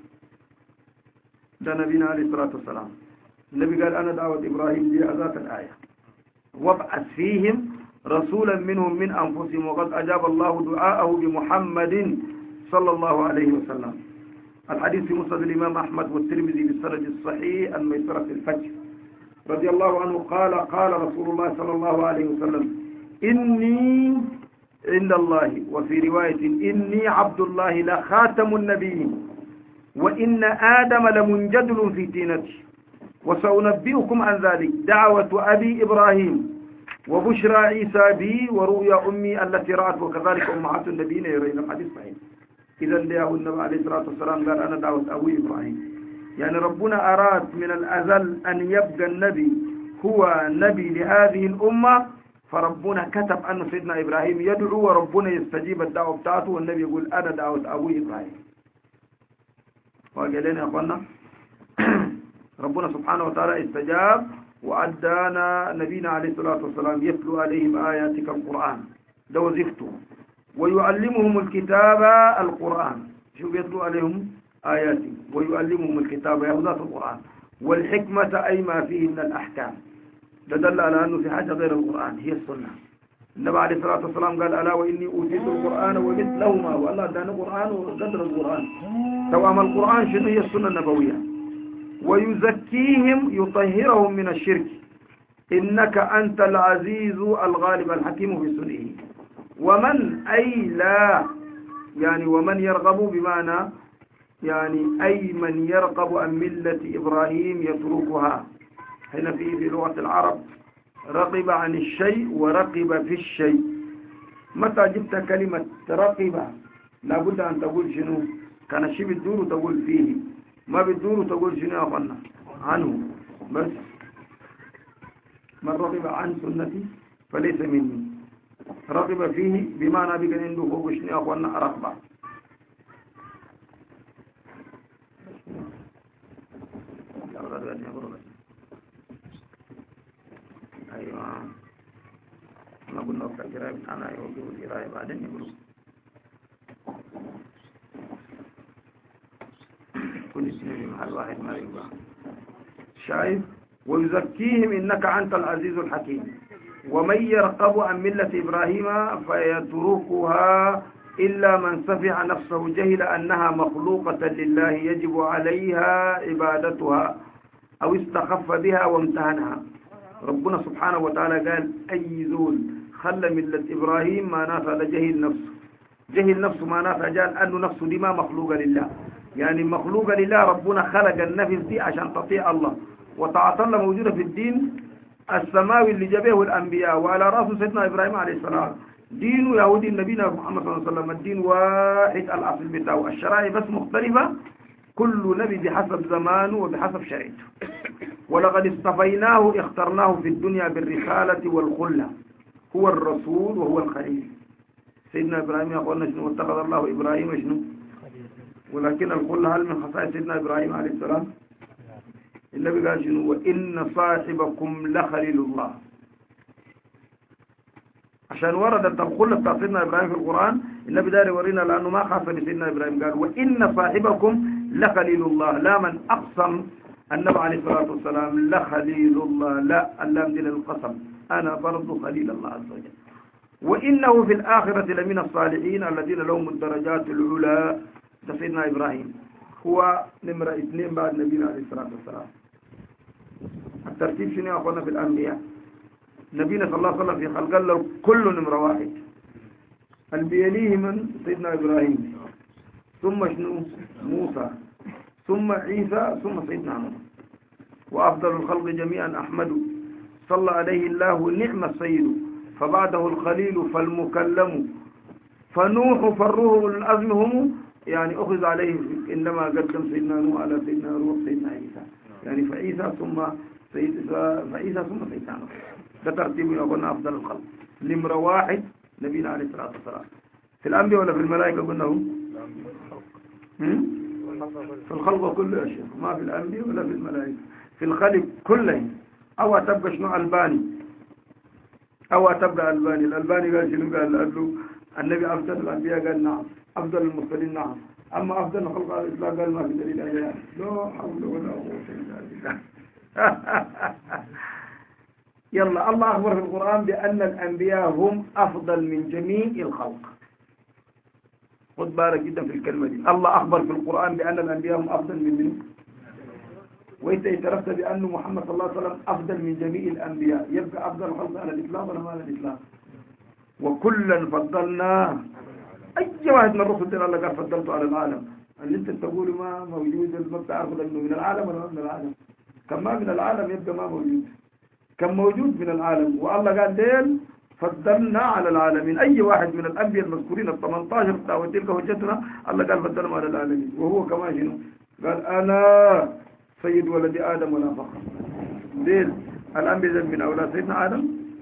Speaker 1: ده نبينا عليه الصلاة والسلام. النبي قال أنا دعوة إبراهيم دي ذات الآية، وابعث فيهم رسولا منهم من أنفسهم، وقد أجاب الله دعاءه بمحمد صلى الله عليه وسلم. الحديث في مسند الإمام أحمد والترمذي بالسند الصحيح عن ميسرة الفجر رضي الله عنه قال قال رسول الله صلى الله عليه وسلم إني عند الله، وفي رواية إني عبد الله لخاتم النبيين، وإن آدم لمنجدل في تينته، وسأنبئكم عن ذلك دعوة أبي إبراهيم وبشرى عيسى بي ورؤيا أمي التي رأت، وكذلك أمهات النبيين يرين. الحديث صحيح. إذا له النبي عليه الصلاة والسلام قال أنا دعوة أبي إبراهيم. يعني ربنا أراد من الأزل أن يبقى النبي هو نبي لهذه الأمة، فربنا كتب أن سيدنا إبراهيم يدعو وربنا يستجيب الدعوة بتاعته، والنبي يقول أنا دعوة أبي إبراهيم. وقال لنا يا أخوانا ربنا سبحانه وتعالى استجاب وأدانا نبينا عليه الصلاة والسلام يتلو عليهم آياتك القرآن، ده وظيفته، ويعلمهم الكتاب القرآن. شوف يتلو عليهم آياتي ويعلمهم الكتاب يهودات القرآن والحكمة أي ما فيه من الأحكام. ده دل على أنه في حاجة غير القرآن هي السنة. النبي عليه الصلاة والسلام قال ألا وإني أوتيت القرآن ومثلهما، والله دان القرآن وقدر القرآن. توام القرآن شنو هي السنة النبوية. ويزكيهم يطهرهم من الشرك إنك أنت العزيز الغالب الحكيم في سنه. ومن أي لا يعني ومن يرغب بمعنى يعني أي من يرغب عن ملة إبراهيم يتركها. هنا في في لغة العرب رغب عن الشيء ورغب في الشيء. متى جبت كلمة رغب لابد أن تقول شنو؟ كان الشيء بتدور تقول فيه، ما بتدور تقول شنو يا أخوانا عنه. بس من رغب عن سنتي فليس مني. رغب فيه بمعنى بكن عنده فوق شنو يا أخوانا رغبة. أيوة ما قلنا وقت القراءة أنا يوجه القراءة بعدين يقولوا كل سنة محل واحد ما يبقى شايف. ويزكيهم إنك أنت العزيز الحكيم. ومن يرقب عن ملة إبراهيم فيتركها إلا من سفع نفسه جهل أنها مخلوقة لله يجب عليها عبادتها أو استخف بها وامتهنها. ربنا سبحانه وتعالى قال أي ذول خلى ملة إبراهيم ما نافع لجهل نفسه. جهل نفسه ما نافع جال أنه نفسه دي ما مخلوقة لله، يعني مخلوقة لله. ربنا خلق النفس دي عشان تطيع الله، وطاعة الله موجودة في الدين السماوي اللي جابه الأنبياء، وعلى رأسه سيدنا إبراهيم عليه السلام. دين يهودي نبينا محمد صلى الله عليه وسلم الدين واحد، الأصل بتاعه الشرائع بس مختلفة، كل نبي بحسب زمانه وبحسب شريعته. ولقد اصطفيناه اخترناه في الدنيا بالرسالة والخلة، هو الرسول وهو الخليل. سيدنا إبراهيم يقول شنو اتخذ الله إبراهيم شنو، ولكن الخلة هل من خصائص سيدنا إبراهيم عليه السلام؟ النبي قال شنو وإن صاحبكم لخليل الله، عشان وردت الخلة بتاع سيدنا إبراهيم في القرآن. النبي داري ورينا لأنه ما خاف بسيدنا إبراهيم، قال وإن صاحبكم لخليل الله، لا من أقسم النبي عليه الصلاة والسلام لخليل الله، لا اللام دي للقسم، أنا برضو خليل الله عز وجل. وإنه في الآخرة لمن الصالحين الذين لهم الدرجات العلى. سيدنا إبراهيم هو نمرة اثنين بعد نبينا عليه الصلاة والسلام. الترتيب شنو يا أخوانا في الأنبياء؟ نبينا صلى الله عليه وسلم في خلق الله كل نمرة واحد، البيليه من سيدنا إبراهيم، ثم شنو موسى، ثم عيسى، ثم سيدنا محمد. وأفضل الخلق جميعا أحمد صلى عليه الله نعم السيد، فبعده الخليل فالمكلم، فنوح فالروح الأزم هم يعني أخذ عليه، إنما قدم سيدنا نوح على سيدنا روح سيدنا عيسى، يعني فعيسى ثم سيد فعيسى ثم سيدنا نوح. ده ترتيب يقولنا أفضل الخلق. نمرة واحد نبينا عليه الصلاة والسلام. في الأنبياء ولا في الملائكة قلنا هو؟ في الخلق كله يا شيخ، ما في الأنبياء ولا في الملائكة، في الخلق كله. أو تبقى شنو ألباني، أو تبقى ألباني. الألباني قال شنو؟ قال له النبي أفضل الأنبياء، قال نعم. أفضل المرسلين نعم. أما أفضل الخلق على الإطلاق قال ما في دليل عليها. لا حول ولا قوة إلا بالله. يلا الله أخبر في القرآن بأن الأنبياء هم أفضل من جميع الخلق. خد بالك جدا في الكلمة دي. الله أخبر في القرآن بأن الأنبياء هم أفضل من من وإنت اعترفت بأن محمد صلى الله عليه وسلم أفضل من جميع الأنبياء، يبقى أفضل الخلق على الإطلاق ولا ما على الإطلاق؟ وكلا فضلنا، أي واحد من الرسل دي الله قال فضلته على العالم. اللي أنت تقول ما موجود ما بتعرف إنه من العالم ولا ما من العالم؟ كم ما من العالم يبقى ما موجود، كم موجود من العالم. والله قال ديل فضلنا على العالمين. أي واحد من الأنبياء المذكورين ال ثمانية عشر بتاع وتلك حجتنا الله قال فضلنا على العالمين. وهو كمان شنو؟ قال أنا سيد ولد آدم ولا فخر. ديل الأنبياء من أولاد سيدنا آدم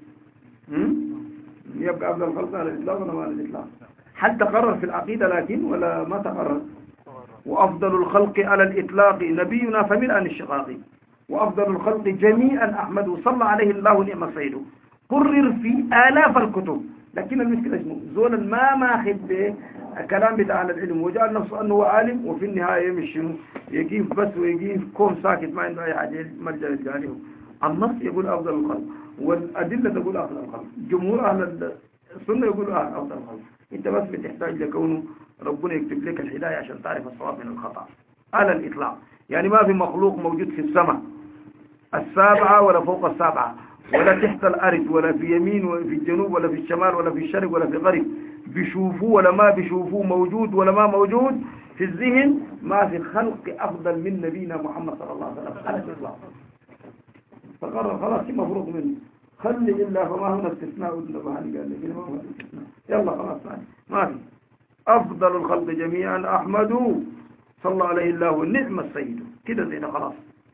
Speaker 1: يبقى أفضل الخلق على الإطلاق ولا ما على الإطلاق؟ هل تقرر في العقيدة لكن ولا ما تقرر؟ وأفضل الخلق على الإطلاق نبينا فمن عن الشقاق، وأفضل الخلق جميعا أحمد صلى عليه الله نعم سيده، قرر في آلاف الكتب. لكن المشكلة شنو؟ زول ما ماخذ به الكلام بتاع أهل العلم وجعل نفسه أنه عالم، وفي النهاية مش شنو يجيب بس ويجيب كون ساكت ما عنده أي حاجة ملجأ يلجأ عليه. النص يقول أفضل الخلق والأدلة تقول أفضل الخلق، جمهور أهل السنة يقول أفضل الخلق. أنت بس بتحتاج لكونه ربنا يكتب لك الهداية عشان تعرف الصواب من الخطأ على الإطلاق. يعني ما في مخلوق موجود في السماء السابعة ولا فوق السابعة ولا تحت الأرض ولا في يمين ولا في الجنوب ولا في الشمال ولا في الشرق ولا في الغرب، بيشوفوه ولا ما بيشوفوه، موجود ولا ما موجود، في الذهن ما في خلق أفضل من نبينا محمد صلى الله عليه وسلم على الإطلاق. فقرر خلاص مفروض منه خلي إلا فما هنا استثناء النبهاني قال لك ما هو استثناء. يلا خلاص ما في. أفضل الخلق جميعا أحمد صلى عليه الله نعم السيد، كده زينا خلاص.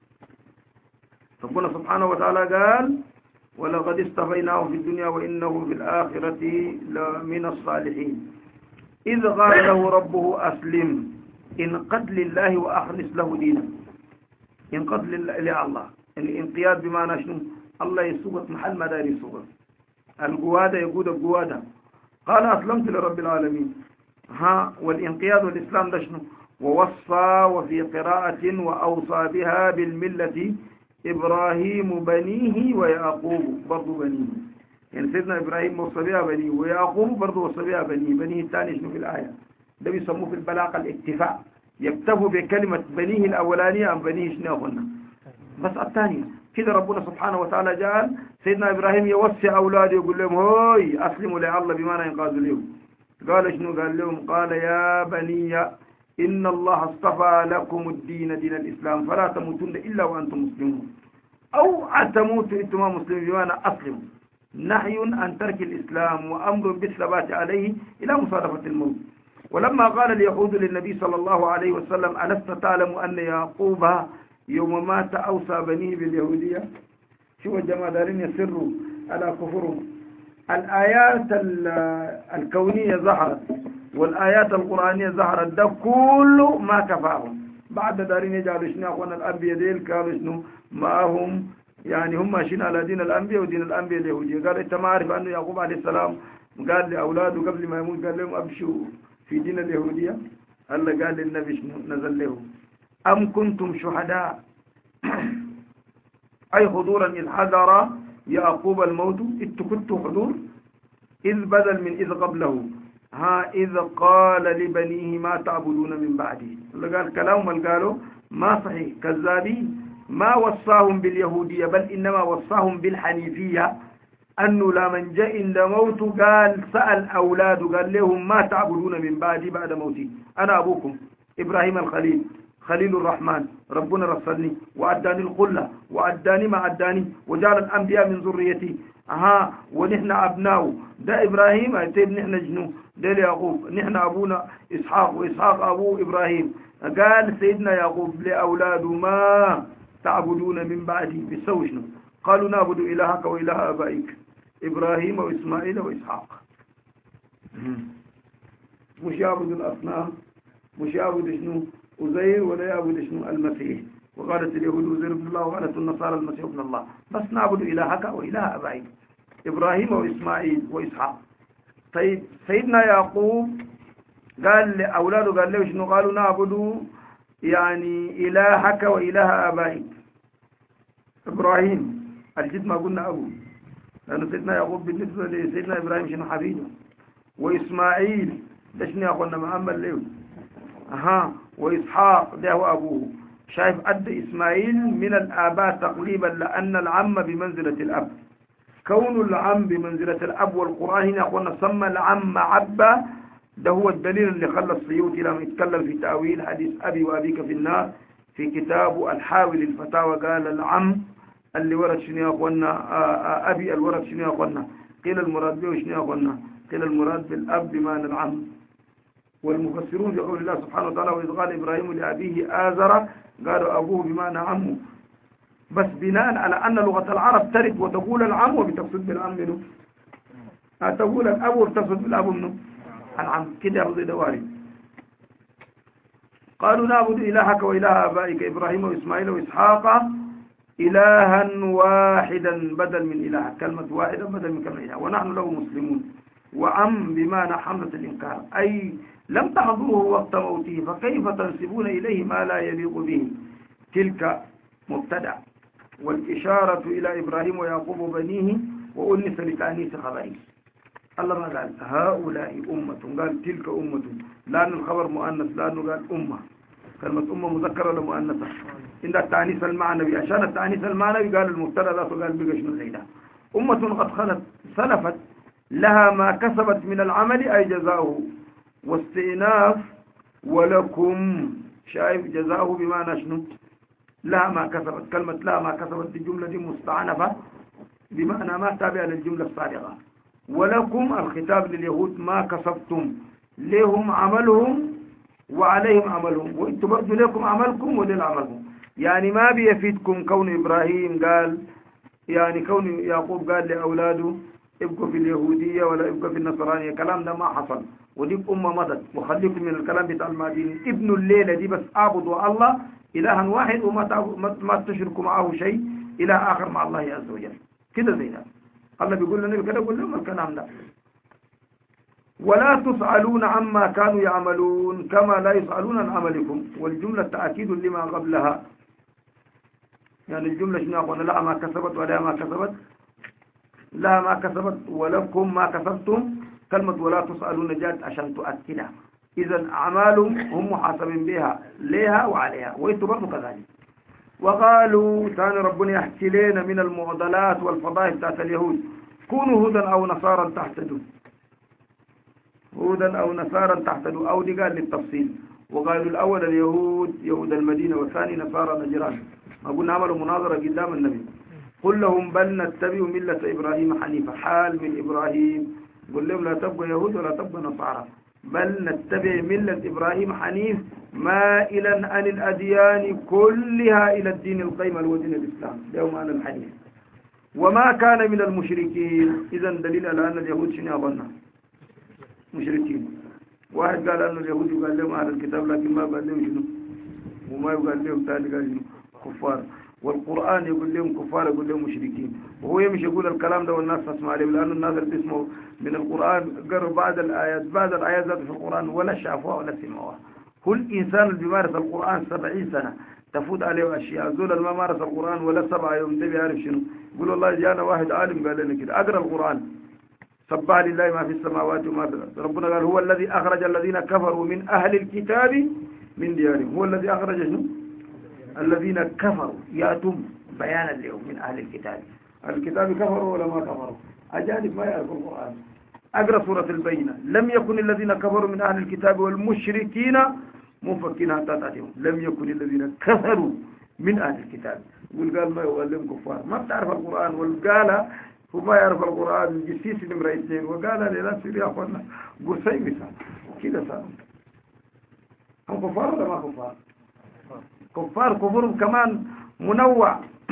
Speaker 1: ربنا سبحانه وتعالى قال ولقد اصطفيناه في الدنيا وإنه في الآخرة لمن الصالحين. إذ قال له ربه أسلم انقد لله وأخلص له دينا. انقد لله الانقياد بمعنى شنو؟ الله يسوق محل ما داير يسوق القوادة يقود القوادة. قال أسلمت لرب العالمين. ها والانقياد والإسلام ده شنو؟ ووصى وفي قراءة وأوصى بها بالملة إبراهيم بنيه ويعقوب برضو بنيه. يعني سيدنا إبراهيم وصى بها بنيه ويعقوب برضو وصى بها بنيه. بنيه الثاني شنو في الآية؟ ده بيسموه في البلاغة الاكتفاء، يكتفوا بكلمة بنيه الأولانية أم بنيه شنو قلنا بس الثانية كده. ربنا سبحانه وتعالى جعل سيدنا إبراهيم يوصي أولاده يقول لهم هوي أسلموا لله بمعنى ينقاذوا اليوم. قال شنو؟ قال لهم قال يا بني إن الله اصطفى لكم الدين دين الإسلام فلا تموتن إلا وأنتم مسلمون، أو تموتوا أنتم مسلمين بمعنى أسلموا. نهي عن ترك الإسلام وأمر بالثبات عليه إلى مصادفة الموت. ولما قال اليهود للنبي صلى الله عليه وسلم ألست تعلم أن يعقوب يوم مات أوصى بنيه باليهودية؟ شو الجماعة دارين يسروا على كفرهم. الآيات الكونية ظهرت والآيات القرآنية ظهرت، ده كله ما كفاهم. بعد دارين يجعلوا شنو أخوانا الأنبياء ديل قالوا شنو ما هم، يعني هم ماشيين على دين الأنبياء ودين الأنبياء اليهودية. قال أنت ما عارف أن يعقوب عليه السلام قال لأولاده قبل ما يموت قال لهم أبشوا في دين اليهودية؟ الله قال للنبي شنو نزل له أم كنتم شهداء أي حضورا إذ حضر يعقوب الموت إذ كنت حضور، إذ بدل من إذ قبله، ها إذ قال لبنيه ما تعبدون من بعدي. الله قال كلام اللي قالوا ما صحيح كذابين. ما وصاهم باليهودية بل إنما وصاهم بالحنيفية، أنه لا من جاء عند موت قال سأل أولاده قال لهم ما تعبدون من بعدي بعد موتي، أنا أبوكم إبراهيم الخليل خليل الرحمن، ربنا رسلني وأداني الخلة وأداني ما أداني وجعل الأنبياء من ذريتي، ها ونحن أبناء ده إبراهيم أتيب نحن جنو ده يعقوب، نحن أبونا إسحاق وإسحاق أبو إبراهيم. قال سيدنا يعقوب لأولاده ما تعبدون من بعدي بسوي شنو؟ قالوا نعبد إلهك وإله آبائك إبراهيم وإسماعيل وإسحاق. مش يعبد الأصنام، مش يعبد شنو أزير ولا يعبد شنو المسيح. وقالت اليهود أزير ابن الله وقالت النصارى المسيح ابن الله، بس نعبد إلهك وإله آبائك إبراهيم وإسماعيل وإسحاق. طيب سيدنا يعقوب قال لأولاده قال له شنو؟ قالوا نعبد يعني إلهك وإله آبائك إبراهيم الجد ما قلنا أبو، لأن سيدنا يعقوب بالنسبة لسيدنا إبراهيم شنو حبيبه، وإسماعيل ده شنو يقولنا محمد له، أها وإسحاق ده هو أبوه. شايف أدى إسماعيل من الآباء تقريبا، لأن العم بمنزلة الأب، كون العم بمنزلة الأب. والقرآن هنا قلنا سمى العم عبا، ده هو الدليل اللي خلى السيوطي لما يتكلم في تأويل حديث أبي وأبيك في النار في كتابه الحاوي للفتاوى قال العم اللي ورد شنو يا أخوانا أبي الورد شنو يا أخوانا، قيل المراد به شنو يا أخوانا، قيل المراد بالأب بمعنى العم. والمفسرون يقول الله سبحانه وتعالى وإذ قال إبراهيم لأبيه آزر قالوا أبوه بمعنى عمه، بس بناء على أن لغة العرب ترد وتقول العم وبتقصد بالعم منه، تقول الأب وبتقصد بالأب منه العم كده يا رضي دواري. قالوا نعبد إلهك وإله آبائك إبراهيم وإسماعيل وإسحاق إلها واحدا بدل من إله، كلمة واحدا بدل من كلمة إله، ونحن له مسلمون. وعم بمعنى حملة الإنكار أي لم تحضره وقت موته فكيف تنسبون إليه ما لا يليق به. تلك مبتدأ والإشارة إلى إبراهيم ويعقوب وبنيه وأنس لتأنيس خبره. الله ما قال هؤلاء أمة، قال تلك أمة، لأن الخبر مؤنث، لأنه قال أمة، كلمة أمة مذكرة ولا مؤنثة؟ عند التأنيث المعنوي، عشان التأنيث المعنوي قال المبتدأ ذاته قال بقى شنو زي ده. أمة قد خلت سلفت لها ما كسبت من العمل أي جزاؤه، واستئناف ولكم شايف جزاؤه بمعنى شنو؟ لا ما كسبت، كلمة لا ما كسبت دي جملة دي مستعنفة بمعنى ما تابع للجملة السابقة. ولكم الخطاب لليهود ما كسبتم، لهم عملهم وعليهم عملهم، وانتم برضو لكم عملكم ولل عملهم. يعني ما بيفيدكم كون إبراهيم قال، يعني كون يعقوب قال لأولاده ابقوا في اليهودية ولا ابقوا في النصرانية، كلام ده ما حصل، ودي أمة مضت. وخليكم من الكلام بتاع المادين، ابن الليلة دي بس اعبدوا الله إلها واحد وما ما تشركوا معه شيء إلى آخر مع الله عز وجل كده زي ده. الله بيقول لنا كده، يقول لهم الكلام ده. ولا تسألون عما كانوا يعملون كما لا يسألون عن عملكم، والجملة تأكيد لما قبلها. يعني الجملة شنو قلنا؟ لا ما كسبت ولا ما كسبت، لا ما كسبت ولكم ما كسبتم. كلمة ولا تسألون جاءت عشان تؤكدها. إذا أعمالهم هم محاسبين بها ليها وعليها، وإنتم برضو كذلك. وقالوا ثاني ربنا يحكي لنا من المعضلات والفضائل بتاعت اليهود، كونوا هودا أو نصارى تحتدوا، هودا أو نصارى تحتدوا، أو دي قال للتفصيل. وقالوا الأول اليهود يهود المدينة، والثاني نصارى نجران. ما قلنا عملوا مناظرة قدام النبي قل لهم بل نتبع ملة إبراهيم حنيفا حال من إبراهيم قل لهم لا تبقى يهود ولا تبقى نصارى بل نتبع ملة إبراهيم حنيف مائلا عن الأديان كلها إلى الدين القيم والدين الإسلام يوم أنا الحنيف وما كان من المشركين إذا دليل على أن اليهود شنو أظننا مشركين واحد قال أن اليهود يقال لهم أهل الكتاب لكن ما قال لهم شنو وما يقال لهم ثاني قال شنو كفار والقرآن يقول لهم كفار يقول لهم مشركين وهو يمشي يقول الكلام ده والناس تسمع عليه لأن الناس اللي بيسمعوا من القرآن قروا بعض الآيات بعض الآيات ذات في القرآن ولا شافوها ولا سمعوها كل إنسان اللي بيمارس القرآن سبعين سنة تفوت عليه أشياء زول ما مارس القرآن ولا سبعة يوم ده بيعرف شنو يقول والله جانا واحد عالم قال لنا كده أقرأ القرآن سبح لله ما في السماوات وما في الأرض ربنا قال هو الذي أخرج الذين كفروا من أهل الكتاب من ديارهم هو الذي أخرج شنو الذين كفروا ياتم بيانا اليوم من أهل الكتاب الكتاب كفروا ولا ما كفروا أجانب ما يعرفوا القرآن أقرأ سورة البينة لم يكن الذين كفروا من أهل الكتاب والمشركين منفكين حتى تأتيهم لم يكن الذين كفروا من أهل الكتاب يقول قال ما يعلم كفار ما بتعرف القرآن والقال هو ما يعرف القرآن جسيس نمرة اثنين وقال لنا سير يا أخوانا قصي مثال كده صار هم كفار ولا ما كفار كفار كفرهم كمان منوع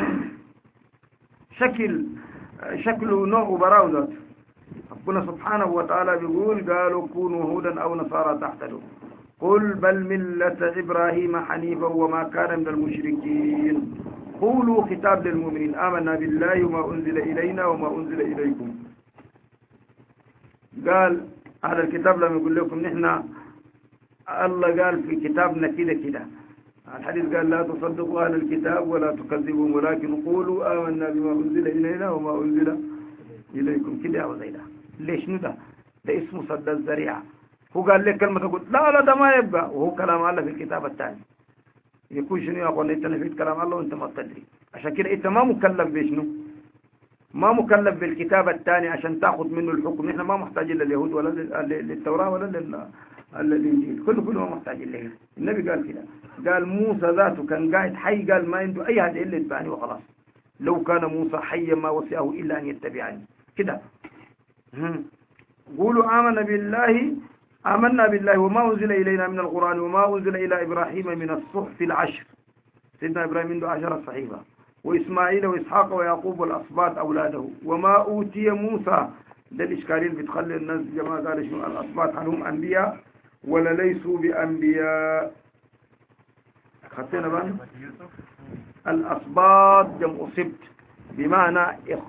Speaker 1: شكل شكله نوع براوزة ربنا سبحانه وتعالى بيقول قالوا كونوا هودا أو نصارى تحتلوا قل بل ملة إبراهيم حنيفا وما كان من المشركين قولوا خطاب للمؤمنين آمنا بالله وما أنزل إلينا وما أنزل إليكم قال على الكتاب لما يقول لكم نحن الله قال في كتابنا كده كده الحديث قال لا تصدقوا أهل الكتاب ولا تكذبوا ولكن قولوا آمنا بما أنزل إلينا وما أنزل إليكم كده وزيدا ليش ندى ده اسمه صد الزريعة هو قال لك كلمة تقول لا لا ده ما يبقى وهو كلام الله في الكتاب الثاني يكون شنو يا أخوان أنت نفيت كلام الله وأنت ما تدري عشان كده أنت ما مكلف بشنو ما مكلف بالكتاب الثاني عشان تأخذ منه الحكم نحن ما محتاجين لليهود ولا للتوراة ولا للإنجيل كله كله ما محتاجين له النبي قال كده قال موسى ذاته كان قاعد حي قال ما عنده أي حاجة إلا يتبعني وخلاص لو كان موسى حيا ما وسعه إلا أن يتبعني كده قولوا آمنا بالله آمنا بالله وما أنزل إلينا من القرآن وما أنزل إلى إبراهيم من الصحف العشر سيدنا إبراهيم عنده عشر صحيفة وإسماعيل وإسحاق ويعقوب والأصباط أولاده وما أوتي موسى ده الإشكالين بتخلي الناس جماعة قال شنو الأصباط هل هم أنبياء ولا ليسوا بأنبياء خدتنا بقى الأصباط جمع سبت بمعنى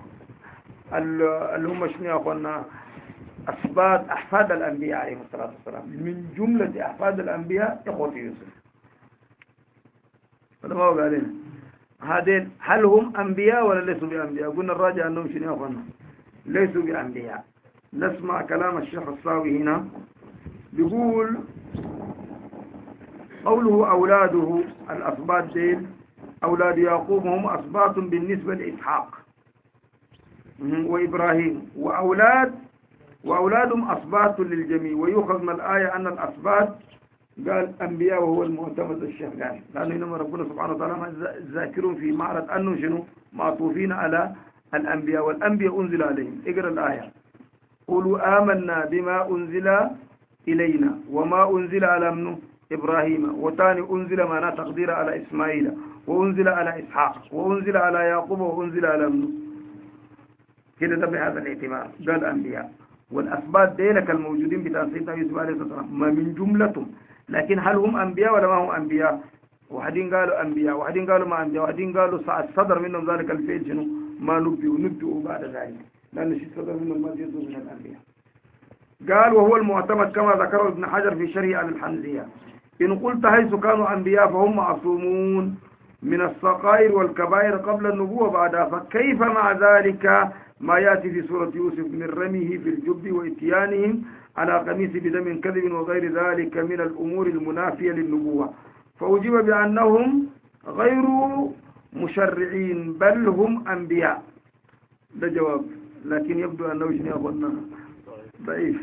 Speaker 1: اللي هم شنو يا أخوانا أصباط أحفاد الأنبياء عليهم الصلاة والسلام من جملة أحفاد الأنبياء إخوة يوسف هذا ما هو قالين هذين هل هم أنبياء ولا ليسوا بأنبياء قلنا الراجع أنهم شنو يا أخوانا ليسوا بأنبياء نسمع كلام الشيخ الصاوي هنا بيقول قوله أولاده الأصباط دين أولاد يعقوب هم أصباط بالنسبة لإسحاق وإبراهيم وأولاد وأولادهم أصباط للجميع ويؤخذ من الآية أن الأصباط قال أنبياء وهو المعتمد الشيخ قال لأنه إنما ربنا سبحانه وتعالى ذاكرون في معرض أنه شنو معطوفين على الأنبياء والأنبياء أنزل عليهم اقرأ الآية قولوا آمنا بما أنزل إلينا وما أنزل على منه إبراهيم وتاني أنزل معنا تقدير على إسماعيل وأنزل على إسحاق وأنزل على يعقوب وأنزل على منه كده بهذا الاعتبار قال أنبياء والأسباط ديلك الموجودين بتاع سيدنا يوسف عليه السلام ما من جملتهم لكن هل هم أنبياء ولا ما هم أنبياء وحدين قالوا أنبياء وحدين قالوا ما أنبياء وحدين قالوا صدر منهم ذلك الفيل شنو ما نبئوا نبئوا بعد ذلك لأن شيء صدر منهم ما جزء من الأنبياء قال وهو المعتمد كما ذكره ابن حجر في شرح على الحمزية إن قلت حيث كانوا أنبياء فهم معصومون من الصغائر والكبائر قبل النبوة بعدها فكيف مع ذلك ما يأتي في سورة يوسف من رميه في الجب وإتيانهم على قميص بدم كذب وغير ذلك من الأمور المنافية للنبوة فأجيب بأنهم غير مشرعين بل هم أنبياء ده جواب لكن يبدو أنه شنو أخونا ضعيف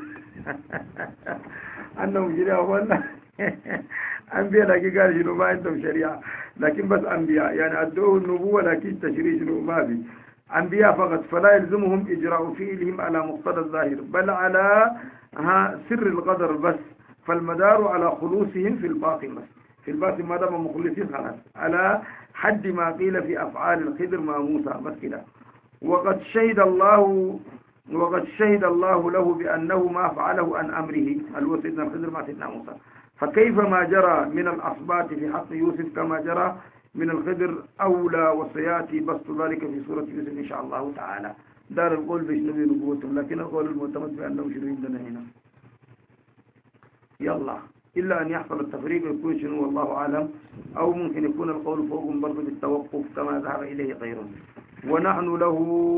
Speaker 1: أنهم شنو أخونا أنبياء لكن قال شنو ما عندهم شريعة لكن بس أنبياء يعني أدوه النبوة لكن تشريع شنو ما في أنبياء فقط، فلا يلزمهم إجراء فعلهم على مقتضى الظاهر بل على ها سر القدر بس، فالمدار على خلوصهم في الباطن بس، في الباطن ما دام مخلصين خلاص، على حد ما قيل في أفعال الخضر مع موسى بس كده. وقد شهد الله وقد شهد الله له بأنه ما فعله عن أمره اللي سيدنا الخضر مع سيدنا موسى، فكيف ما جرى من الأصبات في حق يوسف كما جرى من الخضر أولى، وسيأتي بسط ذلك في سورة يوسف إن شاء الله تعالى. دار القول بيشنبي نبوتهم، لكن القول المعتمد بأنهم شنو عندنا هنا. يلا إلا أن يحصل التفريق يكون شنو والله أعلم، أو ممكن يكون القول فوقهم برضه بالتوقف كما ذهب إليه غيرهم. ونحن له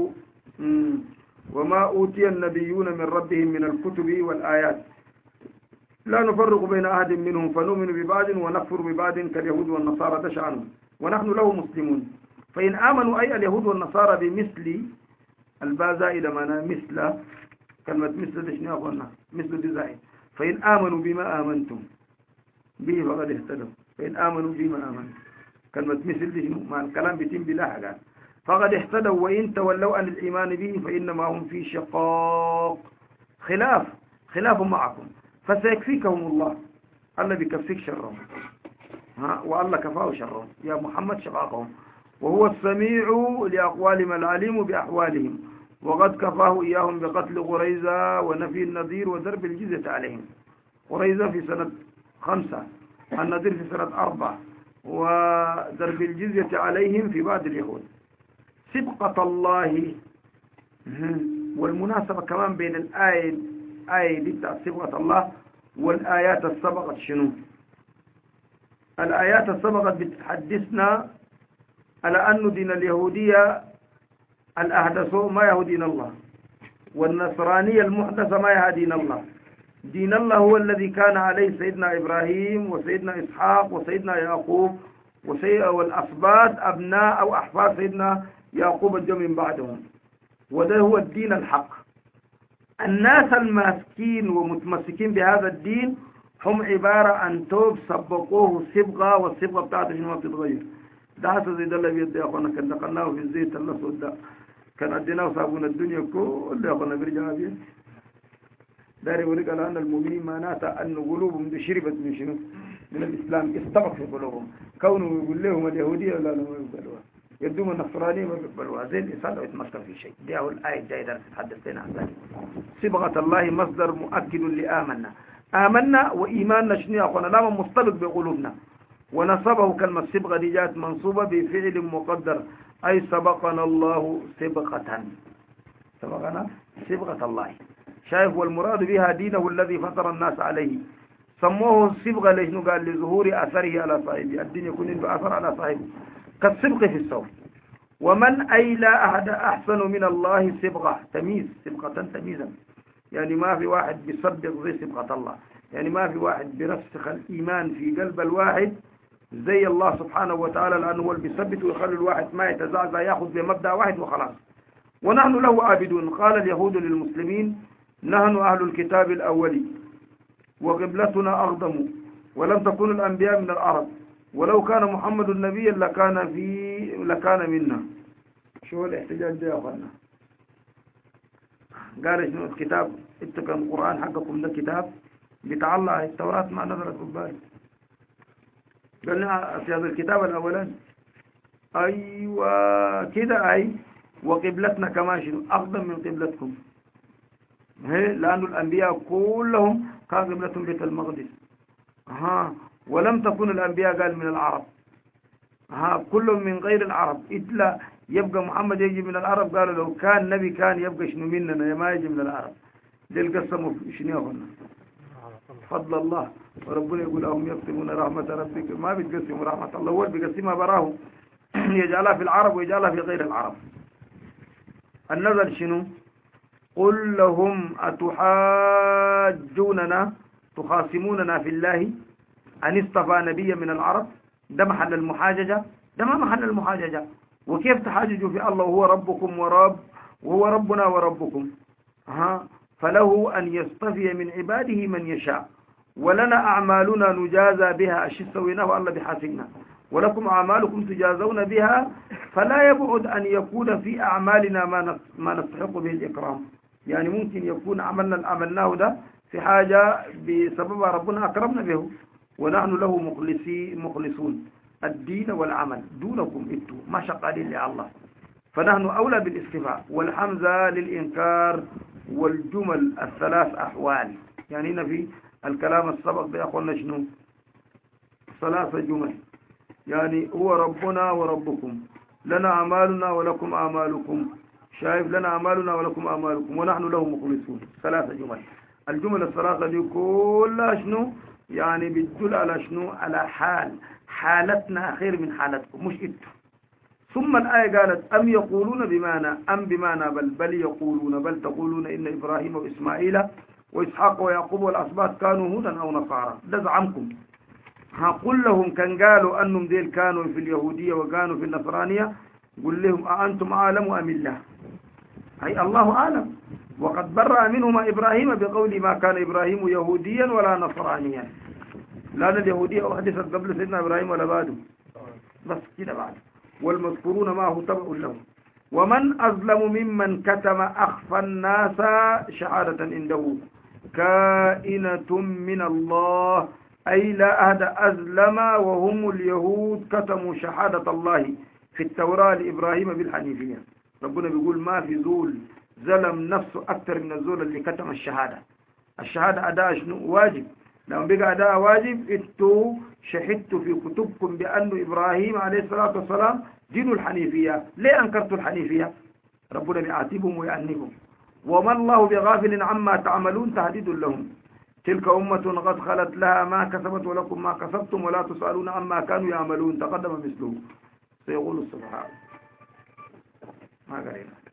Speaker 1: وما أوتي النبيون من ربهم من الكتب والآيات لا نفرق بين أحد منهم فنؤمن ببعض ونكفر ببعض كاليهود والنصارى تشعنون، ونحن له مسلمون. فإن آمنوا أي اليهود والنصارى بمثل الباء زائدة معناها مثل، كلمة مثل دي شنو قلنا مثل دي زائد، فإن آمنوا بما آمنتم به فقد اهتدوا، فإن آمنوا بما آمنتم كلمة مثل دي شنو مع الكلام بيتم بلا حاجة، فقد اهتدوا. وإن تولوا عن الإيمان به فإنما هم في شقاق، خلاف خلاف معكم، فسيكفيكهم الله، الله بيكفيك شرهم، ها والله كفاه شرهم يا محمد شقاقهم، وهو السميع لأقوالهم العليم بأحوالهم، وقد كفاه إياهم بقتل قريظة ونفي النذير وضرب الجزية عليهم. قريظة في سنة خمسة، النذير في سنة أربعة، وضرب الجزية عليهم في بعض اليهود. سبقة الله، والمناسبة كمان بين الآية آية دي بتاعت سبقة الله والآيات السبقت شنو؟ الآيات السبقت بتحدثنا على أن دين اليهودية الأحدث ما يهدين الله، والنصرانية المحدثة ما يهدين الله. دين الله هو الذي كان عليه سيدنا إبراهيم وسيدنا إسحاق وسيدنا يعقوب والأسباط أبناء أو أحفاد سيدنا يعقوب الجو من بعدهم، وده هو الدين الحق. الناس الماسكين ومتمسكين بهذا الدين هم عبارة عن توب سبقوه صبغة، والصبغة بتاعته شنو ما بتتغير. ده حتى زي ده اللي بيد يا أخوانا كان دخلناه في الزيت الأسود ده، كان أديناه صابون الدنيا كل يا أخوانا بيرجع بيه. داري يقول لك أن المؤمنين معناتها أن قلوبهم شربت من شنو؟ من الإسلام، استبق في قلوبهم. كونه يقول لهم اليهودية لا لا ما يقبلوها، يدوم النصرانية ما يقبلوها، زي الإنسان لو يتمثل في شيء. دي أول آية جاية تتحدث لنا عن ذلك. صبغة الله مصدر مؤكد لآمنا، آمنا وإيماننا شنو يا أخوانا لا مصطلق بقلوبنا. ونصبه كلمة صبغة دي جاءت منصوبة بفعل مقدر، أي سبقنا الله سبقة، سبقنا سبغة الله. شايف؟ والمراد بها دينه الذي فطر الناس عليه. سموه الصبغة ليش؟ قال لظهور أثره على صاحبه، الدين يكون له أثر على صاحبه كالصبغ في الصوت. ومن أي لا أحد أحسن من الله صبغة، تمييز، صبغة تمييزا، يعني ما في واحد بيصدق زي صبغة الله، يعني ما في واحد بيرسخ الإيمان في قلب الواحد زي الله سبحانه وتعالى، لأنه هو اللي بيثبت ويخلي الواحد ما يتزعزع، يأخذ بمبدأ واحد وخلاص. ونحن له عابدون. قال اليهود للمسلمين نحن أهل الكتاب الأولي وقبلتنا أقدم، ولم تكن الأنبياء من العرب، ولو كان محمد نبيا لكان في لكان منا. شو الاحتجاج ده يا أخوانا؟ قال شنو الكتاب؟ انت كان القرآن حقكم ده كتاب بيتعلق التوراة ما نزلت بالباري. قال لنا في هذا الكتاب الأولاني أيوة كده، أي وقبلتنا كمان شنو أقدم من قبلتكم، لأن الأنبياء كلهم كان قبلتهم بيت المقدس. ها ولم تكن الأنبياء قال من العرب، ها كلهم من غير العرب، إلا يبقى محمد يجي من العرب. قالوا لو كان نبي كان يبقى شنو مننا ما يجي من العرب. دي القسم شنو هنا فضل الله. وربنا يقول أهم يقسمون رحمة ربك، ما بيتقسموا رحمة الله، هو اللي بيقسمها براه يجعلها في العرب ويجعلها في غير العرب. النظر شنو؟ قل لهم أتحاجوننا تخاصموننا في الله أن اصطفى نبيا من العرب. ده محل المحاججة؟ ده ما محل المحاججة. وكيف تحاججوا في الله وهو ربكم ورب وهو ربنا وربكم؟ ها فله أن يصطفي من عباده من يشاء، ولنا أعمالنا نجازى بها، أشي سويناه الله بحاسبنا، ولكم أعمالكم تجازون بها فلا يبعد أن يكون في أعمالنا ما ما نستحق به الإكرام. يعني ممكن يكون عملنا اللي عملناه ده في حاجة بسبب ربنا أكرمنا به، ونحن له مخلصي مخلصون الدين والعمل دونكم انتم ما شغالين لله، فنحن أولى بالاستفاء. والحمزة للإنكار والجمل الثلاث أحوال. يعني هنا في الكلام السبق ده أخونا شنو؟ ثلاثة جمل. يعني هو ربنا وربكم، لنا أعمالنا ولكم أعمالكم، شايف لنا أعمالنا ولكم أعمالكم ونحن له مخلصون. ثلاثة جمل. الجمل الثلاثة دي كلها شنو؟ يعني بتدل على شنو؟ على حال حالتنا خير من حالتكم مش انتم. ثم الآية قالت أم يقولون بمعنى أم بمعنى بل بل يقولون بل تقولون إن إبراهيم وإسماعيل وإسحاق ويعقوب والأسباط كانوا هودا أو نصارى. ده زعمكم. هقول لهم كان قالوا أنهم ديل كانوا في اليهودية وكانوا في النصرانية، قل لهم أأنتم أعلم أم الله؟ أي الله أعلم. وقد برأ منهما إبراهيم بقول ما كان إبراهيم يهوديا ولا نصرانيا. لأن اليهودية أحدثت قبل سيدنا إبراهيم ولا بعده؟ بس كده بعد. والمذكورون معه تبع لهم. ومن أظلم ممن كتم أخفى الناس شهادة عنده كائنة من الله، أي لا أحد أظلم وهم اليهود كتموا شهادة الله في التوراة لإبراهيم بالحنيفية. ربنا بيقول ما في زول ظلم نفسه أكثر من الزول اللي كتم الشهادة. الشهادة أداء شنو؟ واجب. لما بقى أداء واجب انتوا شهدتوا في كتبكم بأن إبراهيم عليه الصلاة والسلام دين الحنيفية، ليه أنكرتوا الحنيفية؟ ربنا بيعاتبهم ويأنبهم. وما الله بغافل عما تعملون تهديد لهم. تلك أمة قد خلت لها ما كسبت ولكم ما كسبتم ولا تسألون عما كانوا يعملون. تقدم مثله سيقول السبحان ما قرينا.